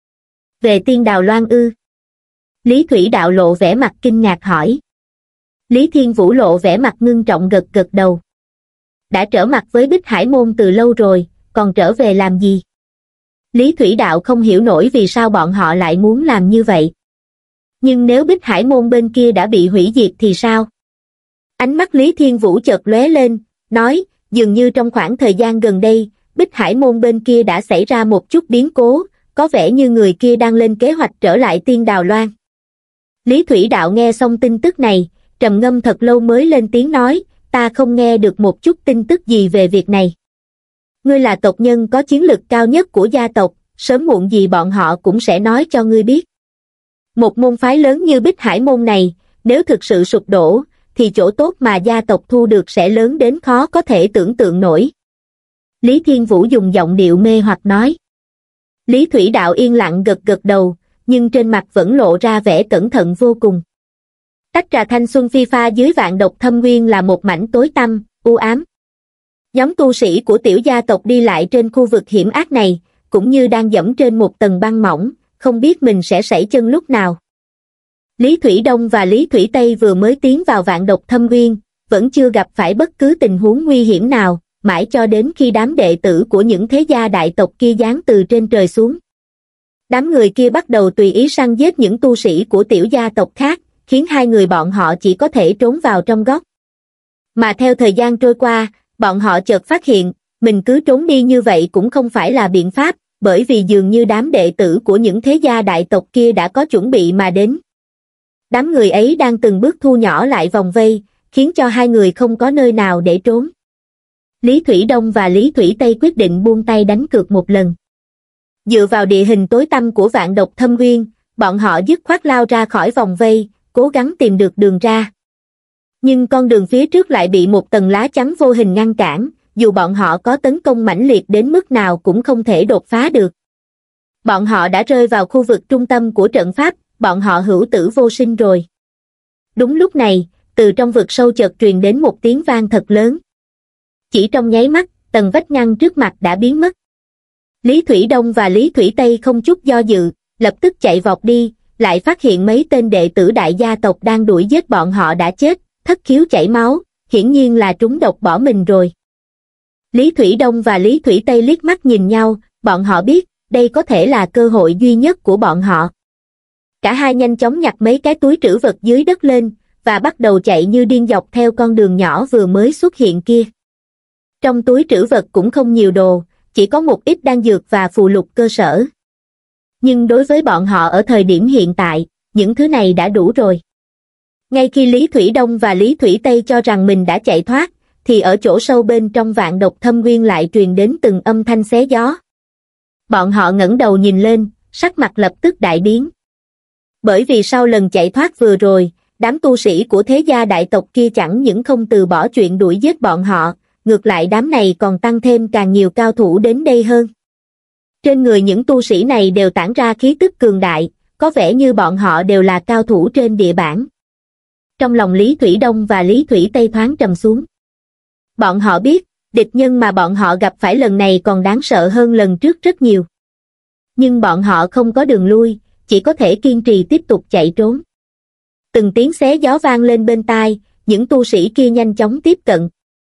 Về Tiên Đào Loan ư? Lý Thủy Đạo lộ vẻ mặt kinh ngạc hỏi. Lý Thiên Vũ lộ vẻ mặt ngưng trọng gật gật đầu. Đã trở mặt với Bích Hải Môn từ lâu rồi, còn trở về làm gì? Lý Thủy Đạo không hiểu nổi vì sao bọn họ lại muốn làm như vậy. Nhưng nếu Bích Hải Môn bên kia đã bị hủy diệt thì sao? Ánh mắt Lý Thiên Vũ chợt lóe lên, nói, dường như trong khoảng thời gian gần đây, Bích Hải Môn bên kia đã xảy ra một chút biến cố, có vẻ như người kia đang lên kế hoạch trở lại Tiên Đào Loan. Lý Thủy Đạo nghe xong tin tức này, trầm ngâm thật lâu mới lên tiếng nói, ta không nghe được một chút tin tức gì về việc này. Ngươi là tộc nhân có chiến lực cao nhất của gia tộc, sớm muộn gì bọn họ cũng sẽ nói cho ngươi biết. Một môn phái lớn như Bích Hải Môn này, nếu thực sự sụp đổ, thì chỗ tốt mà gia tộc thu được sẽ lớn đến khó có thể tưởng tượng nổi. Lý Thiên Vũ dùng giọng điệu mê hoặc nói. Lý Thủy Đạo yên lặng gật gật đầu, nhưng trên mặt vẫn lộ ra vẻ cẩn thận vô cùng. Tách trà thanh xuân phi pha dưới vạn độc thâm nguyên là một mảnh tối tăm, u ám. Nhóm tu sĩ của tiểu gia tộc đi lại trên khu vực hiểm ác này, cũng như đang dẫm trên một tầng băng mỏng, không biết mình sẽ sẩy chân lúc nào. Lý Thủy Đông và Lý Thủy Tây vừa mới tiến vào vạn độc thâm nguyên, vẫn chưa gặp phải bất cứ tình huống nguy hiểm nào, mãi cho đến khi đám đệ tử của những thế gia đại tộc kia giáng từ trên trời xuống. Đám người kia bắt đầu tùy ý săn giết những tu sĩ của tiểu gia tộc khác, khiến hai người bọn họ chỉ có thể trốn vào trong góc. Mà theo thời gian trôi qua, bọn họ chợt phát hiện, mình cứ trốn đi như vậy cũng không phải là biện pháp, bởi vì dường như đám đệ tử của những thế gia đại tộc kia đã có chuẩn bị mà đến. Đám người ấy đang từng bước thu nhỏ lại vòng vây, khiến cho hai người không có nơi nào để trốn. Lý Thủy Đông và Lý Thủy Tây quyết định buông tay đánh cược một lần. Dựa vào địa hình tối tăm của vạn độc thâm nguyên, bọn họ dứt khoát lao ra khỏi vòng vây, cố gắng tìm được đường ra. Nhưng con đường phía trước lại bị một tầng lá chắn vô hình ngăn cản, dù bọn họ có tấn công mãnh liệt đến mức nào cũng không thể đột phá được. Bọn họ đã rơi vào khu vực trung tâm của trận pháp, bọn họ hữu tử vô sinh rồi. Đúng lúc này, từ trong vực sâu chợt truyền đến một tiếng vang thật lớn. Chỉ trong nháy mắt, tầng vách ngăn trước mặt đã biến mất. Lý Thủy Đông và Lý Thủy Tây không chút do dự, lập tức chạy vọt đi, lại phát hiện mấy tên đệ tử đại gia tộc đang đuổi giết bọn họ đã chết, thất khiếu chảy máu, hiển nhiên là trúng độc bỏ mình rồi. Lý Thủy Đông và Lý Thủy Tây liếc mắt nhìn nhau, bọn họ biết, đây có thể là cơ hội duy nhất của bọn họ. Cả hai nhanh chóng nhặt mấy cái túi trữ vật dưới đất lên, và bắt đầu chạy như điên dọc theo con đường nhỏ vừa mới xuất hiện kia. Trong túi trữ vật cũng không nhiều đồ, chỉ có một ít đan dược và phù lục cơ sở. Nhưng đối với bọn họ ở thời điểm hiện tại, những thứ này đã đủ rồi. Ngay khi Lý Thủy Đông và Lý Thủy Tây cho rằng mình đã chạy thoát, thì ở chỗ sâu bên trong vạn độc thâm nguyên lại truyền đến từng âm thanh xé gió. Bọn họ ngẩng đầu nhìn lên, sắc mặt lập tức đại biến. Bởi vì sau lần chạy thoát vừa rồi, đám tu sĩ của thế gia đại tộc kia chẳng những không từ bỏ chuyện đuổi giết bọn họ, ngược lại đám này còn tăng thêm càng nhiều cao thủ đến đây hơn. Trên người những tu sĩ này đều tản ra khí tức cường đại, có vẻ như bọn họ đều là cao thủ trên địa bản. Trong lòng Lý Thủy Đông và Lý Thủy Tây thoáng trầm xuống. Bọn họ biết, địch nhân mà bọn họ gặp phải lần này còn đáng sợ hơn lần trước rất nhiều. Nhưng bọn họ không có đường lui, chỉ có thể kiên trì tiếp tục chạy trốn. Từng tiếng xé gió vang lên bên tai, những tu sĩ kia nhanh chóng tiếp cận.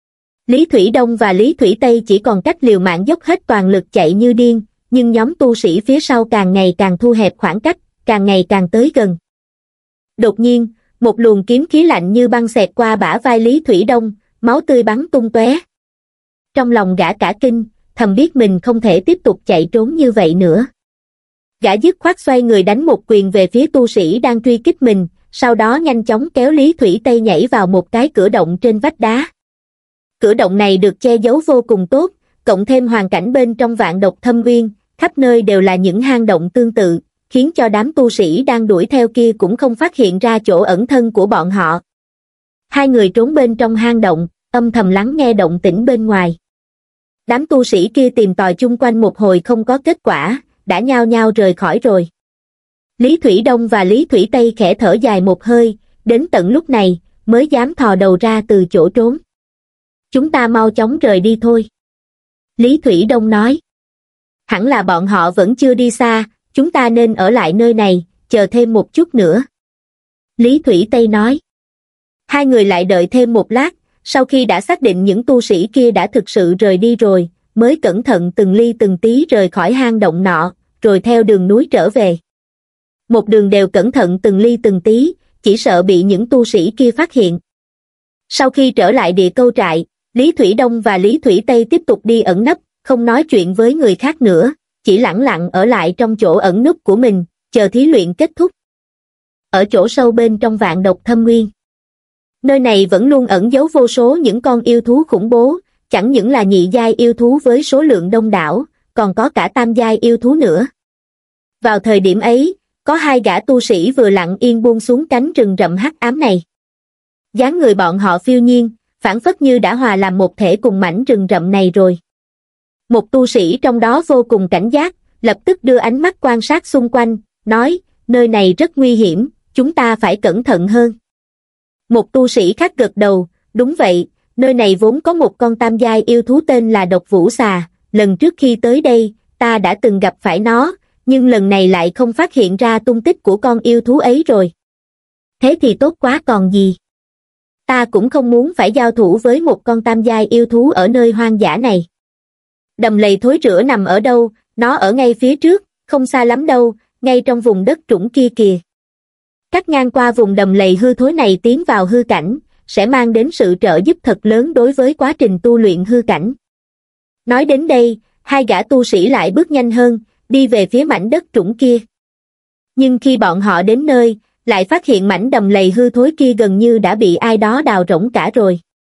Lý Thủy Đông và Lý Thủy Tây chỉ còn cách liều mạng dốc hết toàn lực chạy như điên, nhưng nhóm tu sĩ phía sau càng ngày càng thu hẹp khoảng cách, càng ngày càng tới gần. Đột nhiên, một luồng kiếm khí lạnh như băng xẹt qua bả vai Lý Thủy Đông, máu tươi bắn tung tóe. Trong lòng gã cả kinh, thầm biết mình không thể tiếp tục chạy trốn như vậy nữa. Gã dứt khoát xoay người đánh một quyền về phía tu sĩ đang truy kích mình, sau đó nhanh chóng kéo Lý Thủy Tây nhảy vào một cái cửa động trên vách đá. Cửa động này được che giấu vô cùng tốt, cộng thêm hoàn cảnh bên trong vạn độc thâm nguyên, khắp nơi đều là những hang động tương tự, khiến cho đám tu sĩ đang đuổi theo kia cũng không phát hiện ra chỗ ẩn thân của bọn họ. Hai người trốn bên trong hang động, âm thầm lắng nghe động tĩnh bên ngoài. Đám tu sĩ kia tìm tòi chung quanh một hồi không có kết quả, đã nhao nhao rời khỏi rồi. Lý Thủy Đông và Lý Thủy Tây khẽ thở dài một hơi, đến tận lúc này, mới dám thò đầu ra từ chỗ trốn. Chúng ta mau chóng rời đi thôi. Lý Thủy Đông nói. Hẳn là bọn họ vẫn chưa đi xa, chúng ta nên ở lại nơi này, chờ thêm một chút nữa. Lý Thủy Tây nói. Hai người lại đợi thêm một lát, sau khi đã xác định những tu sĩ kia đã thực sự rời đi rồi, mới cẩn thận từng ly từng tí rời khỏi hang động nọ, rồi theo đường núi trở về. Một đường đều cẩn thận từng ly từng tí, chỉ sợ bị những tu sĩ kia phát hiện. Sau khi trở lại địa câu trại, Lý Thủy Đông và Lý Thủy Tây tiếp tục đi ẩn nấp, không nói chuyện với người khác nữa, chỉ lẳng lặng ở lại trong chỗ ẩn núp của mình, chờ thí luyện kết thúc. Ở chỗ sâu bên trong vạn độc thâm nguyên, nơi này vẫn luôn ẩn giấu vô số những con yêu thú khủng bố, chẳng những là nhị giai yêu thú với số lượng đông đảo, còn có cả tam giai yêu thú nữa. Vào thời điểm ấy, có hai gã tu sĩ vừa lặng yên buông xuống cánh rừng rậm hắc ám này. Dáng người bọn họ phiêu nhiên, phảng phất như đã hòa làm một thể cùng mảnh rừng rậm này rồi. Một tu sĩ trong đó vô cùng cảnh giác, lập tức đưa ánh mắt quan sát xung quanh, nói, nơi này rất nguy hiểm, chúng ta phải cẩn thận hơn. Một tu sĩ khác gật đầu, đúng vậy, nơi này vốn có một con tam giai yêu thú tên là Độc Vũ Xà, lần trước khi tới đây, ta đã từng gặp phải nó, nhưng lần này lại không phát hiện ra tung tích của con yêu thú ấy rồi. Thế thì tốt quá còn gì. Ta cũng không muốn phải giao thủ với một con tam giai yêu thú ở nơi hoang dã này. Đầm lầy thối rữa nằm ở đâu, nó ở ngay phía trước, không xa lắm đâu, ngay trong vùng đất trũng kia kìa. Cắt ngang qua vùng đầm lầy hư thối này tiến vào hư cảnh, sẽ mang đến sự trợ giúp thật lớn đối với quá trình tu luyện hư cảnh. Nói đến đây, hai gã tu sĩ lại bước nhanh hơn, đi về phía mảnh đất trũng kia. Nhưng khi bọn họ đến nơi, lại phát hiện mảnh đầm lầy hư thối kia gần như đã bị ai đó đào rỗng cả rồi.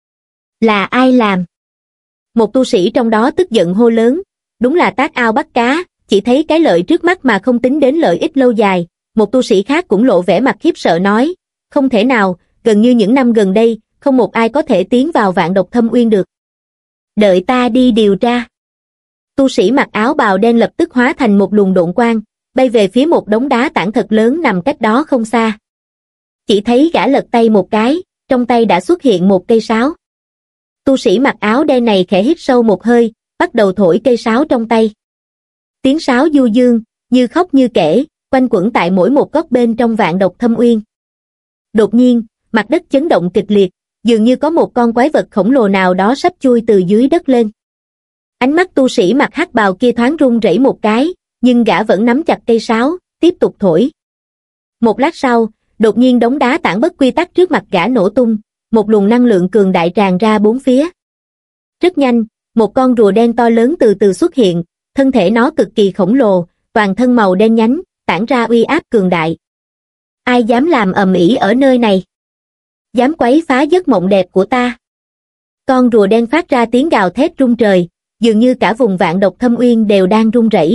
Là ai làm? Một tu sĩ trong đó tức giận hô lớn, đúng là tác ao bắt cá, chỉ thấy cái lợi trước mắt mà không tính đến lợi ích lâu dài. Một tu sĩ khác cũng lộ vẻ mặt khiếp sợ nói, không thể nào, gần như những năm gần đây, không một ai có thể tiến vào vạn độc thâm uyên được. Đợi ta đi điều tra. Tu sĩ mặc áo bào đen lập tức hóa thành một luồng độn quang, bay về phía một đống đá tảng thật lớn nằm cách đó không xa. Chỉ thấy gã lật tay một cái, trong tay đã xuất hiện một cây sáo. Tu sĩ mặc áo đen này khẽ hít sâu một hơi, bắt đầu thổi cây sáo trong tay. Tiếng sáo du dương, như khóc như kể, quanh quẩn tại mỗi một góc bên trong vạn độc thâm uyên. Đột nhiên, mặt đất chấn động kịch liệt, dường như có một con quái vật khổng lồ nào đó sắp chui từ dưới đất lên. Ánh mắt tu sĩ mặc hắc bào kia thoáng run rẩy một cái, nhưng gã vẫn nắm chặt cây sáo, tiếp tục thổi. Một lát sau, đột nhiên đống đá tảng bất quy tắc trước mặt gã nổ tung, một luồng năng lượng cường đại tràn ra bốn phía. Rất nhanh, một con rùa đen to lớn từ từ xuất hiện, thân thể nó cực kỳ khổng lồ, toàn thân màu đen nhánh, tản ra uy áp cường đại. Ai dám làm ầm ĩ ở nơi này? Dám quấy phá giấc mộng đẹp của ta? Con rùa đen phát ra tiếng gào thét rung trời, dường như cả vùng vạn độc thâm uyên đều đang rung rẩy.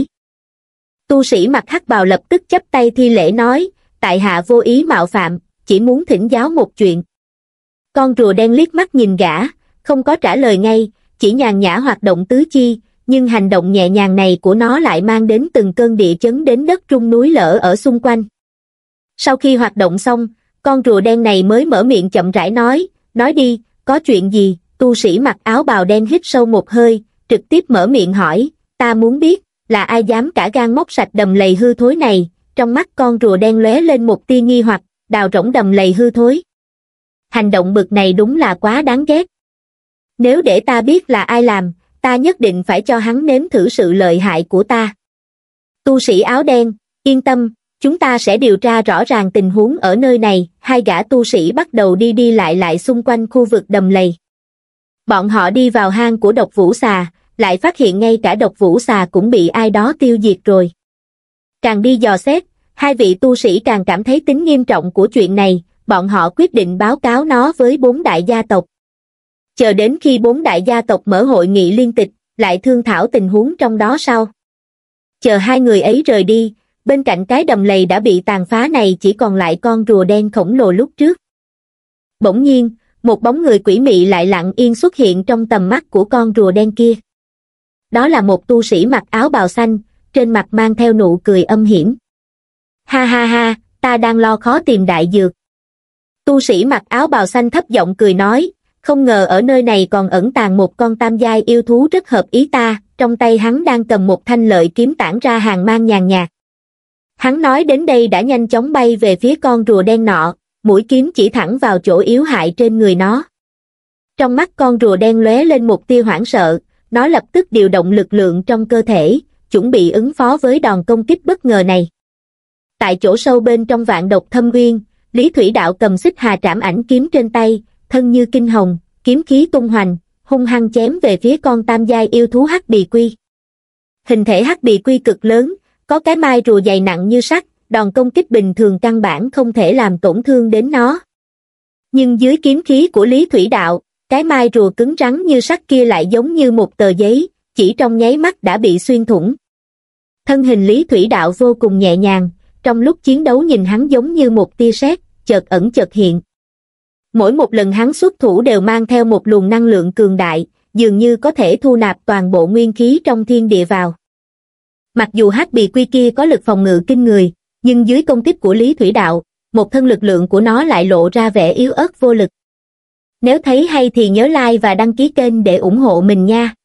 Tu sĩ mặc hắc bào lập tức chắp tay thi lễ nói, tại hạ vô ý mạo phạm, chỉ muốn thỉnh giáo một chuyện. Con rùa đen liếc mắt nhìn gã, không có trả lời ngay, chỉ nhàn nhã hoạt động tứ chi, nhưng hành động nhẹ nhàng này của nó lại mang đến từng cơn địa chấn đến đất rung núi lở ở xung quanh. Sau khi hoạt động xong, con rùa đen này mới mở miệng chậm rãi nói, nói đi, có chuyện gì? Tu sĩ mặc áo bào đen hít sâu một hơi, trực tiếp mở miệng hỏi, ta muốn biết, là ai dám cả gan móc sạch đầm lầy hư thối này? Trong mắt con rùa đen lóe lên một tia nghi hoặc, đào rỗng đầm lầy hư thối. Hành động bực này đúng là quá đáng ghét. Nếu để ta biết là ai làm, ta nhất định phải cho hắn nếm thử sự lợi hại của ta. Tu sĩ áo đen, yên tâm, chúng ta sẽ điều tra rõ ràng tình huống ở nơi này. Hai gã tu sĩ bắt đầu đi đi lại lại xung quanh khu vực đầm lầy. Bọn họ đi vào hang của Độc Vũ Xà, lại phát hiện ngay cả Độc Vũ Xà cũng bị ai đó tiêu diệt rồi. Càng đi dò xét, hai vị tu sĩ càng cảm thấy tính nghiêm trọng của chuyện này, bọn họ quyết định báo cáo nó với bốn đại gia tộc. Chờ đến khi bốn đại gia tộc mở hội nghị liên tịch, lại thương thảo tình huống trong đó sau. Chờ hai người ấy rời đi, bên cạnh cái đầm lầy đã bị tàn phá này chỉ còn lại con rùa đen khổng lồ lúc trước. Bỗng nhiên, một bóng người quỷ mị lại lặng yên xuất hiện trong tầm mắt của con rùa đen kia. Đó là một tu sĩ mặc áo bào xanh, trên mặt mang theo nụ cười âm hiểm. Ha ha ha, ta đang lo khó tìm đại dược. Tu sĩ mặc áo bào xanh thấp giọng cười nói, không ngờ ở nơi này còn ẩn tàng một con tam giai yêu thú rất hợp ý ta, trong tay hắn đang cầm một thanh lợi kiếm tản ra hàng mang nhàn nhạt. Hắn nói đến đây đã nhanh chóng bay về phía con rùa đen nọ, mũi kiếm chỉ thẳng vào chỗ yếu hại trên người nó. Trong mắt con rùa đen lóe lên một tia hoảng sợ, nó lập tức điều động lực lượng trong cơ thể, chuẩn bị ứng phó với đòn công kích bất ngờ này. Tại chỗ sâu bên trong vạn độc thâm uyên, Lý Thủy Đạo cầm xích hà trảm ảnh kiếm trên tay, thân như kinh hồng, kiếm khí tung hoành, hung hăng chém về phía con tam giai yêu thú hắc bì quy. Hình thể hắc bì quy cực lớn, có cái mai rùa dày nặng như sắt, đòn công kích bình thường căn bản không thể làm tổn thương đến nó. Nhưng dưới kiếm khí của Lý Thủy Đạo, cái mai rùa cứng rắn như sắt kia lại giống như một tờ giấy, chỉ trong nháy mắt đã bị xuyên thủng. Thân hình Lý Thủy Đạo vô cùng nhẹ nhàng, trong lúc chiến đấu nhìn hắn giống như một tia sét, chợt ẩn chợt hiện. Mỗi một lần hắn xuất thủ đều mang theo một luồng năng lượng cường đại, dường như có thể thu nạp toàn bộ nguyên khí trong thiên địa vào. Mặc dù hắc bì quy kia có lực phòng ngự kinh người, nhưng dưới công kích của Lý Thủy Đạo, một thân lực lượng của nó lại lộ ra vẻ yếu ớt vô lực. Nếu thấy hay thì nhớ like và đăng ký kênh để ủng hộ mình nha.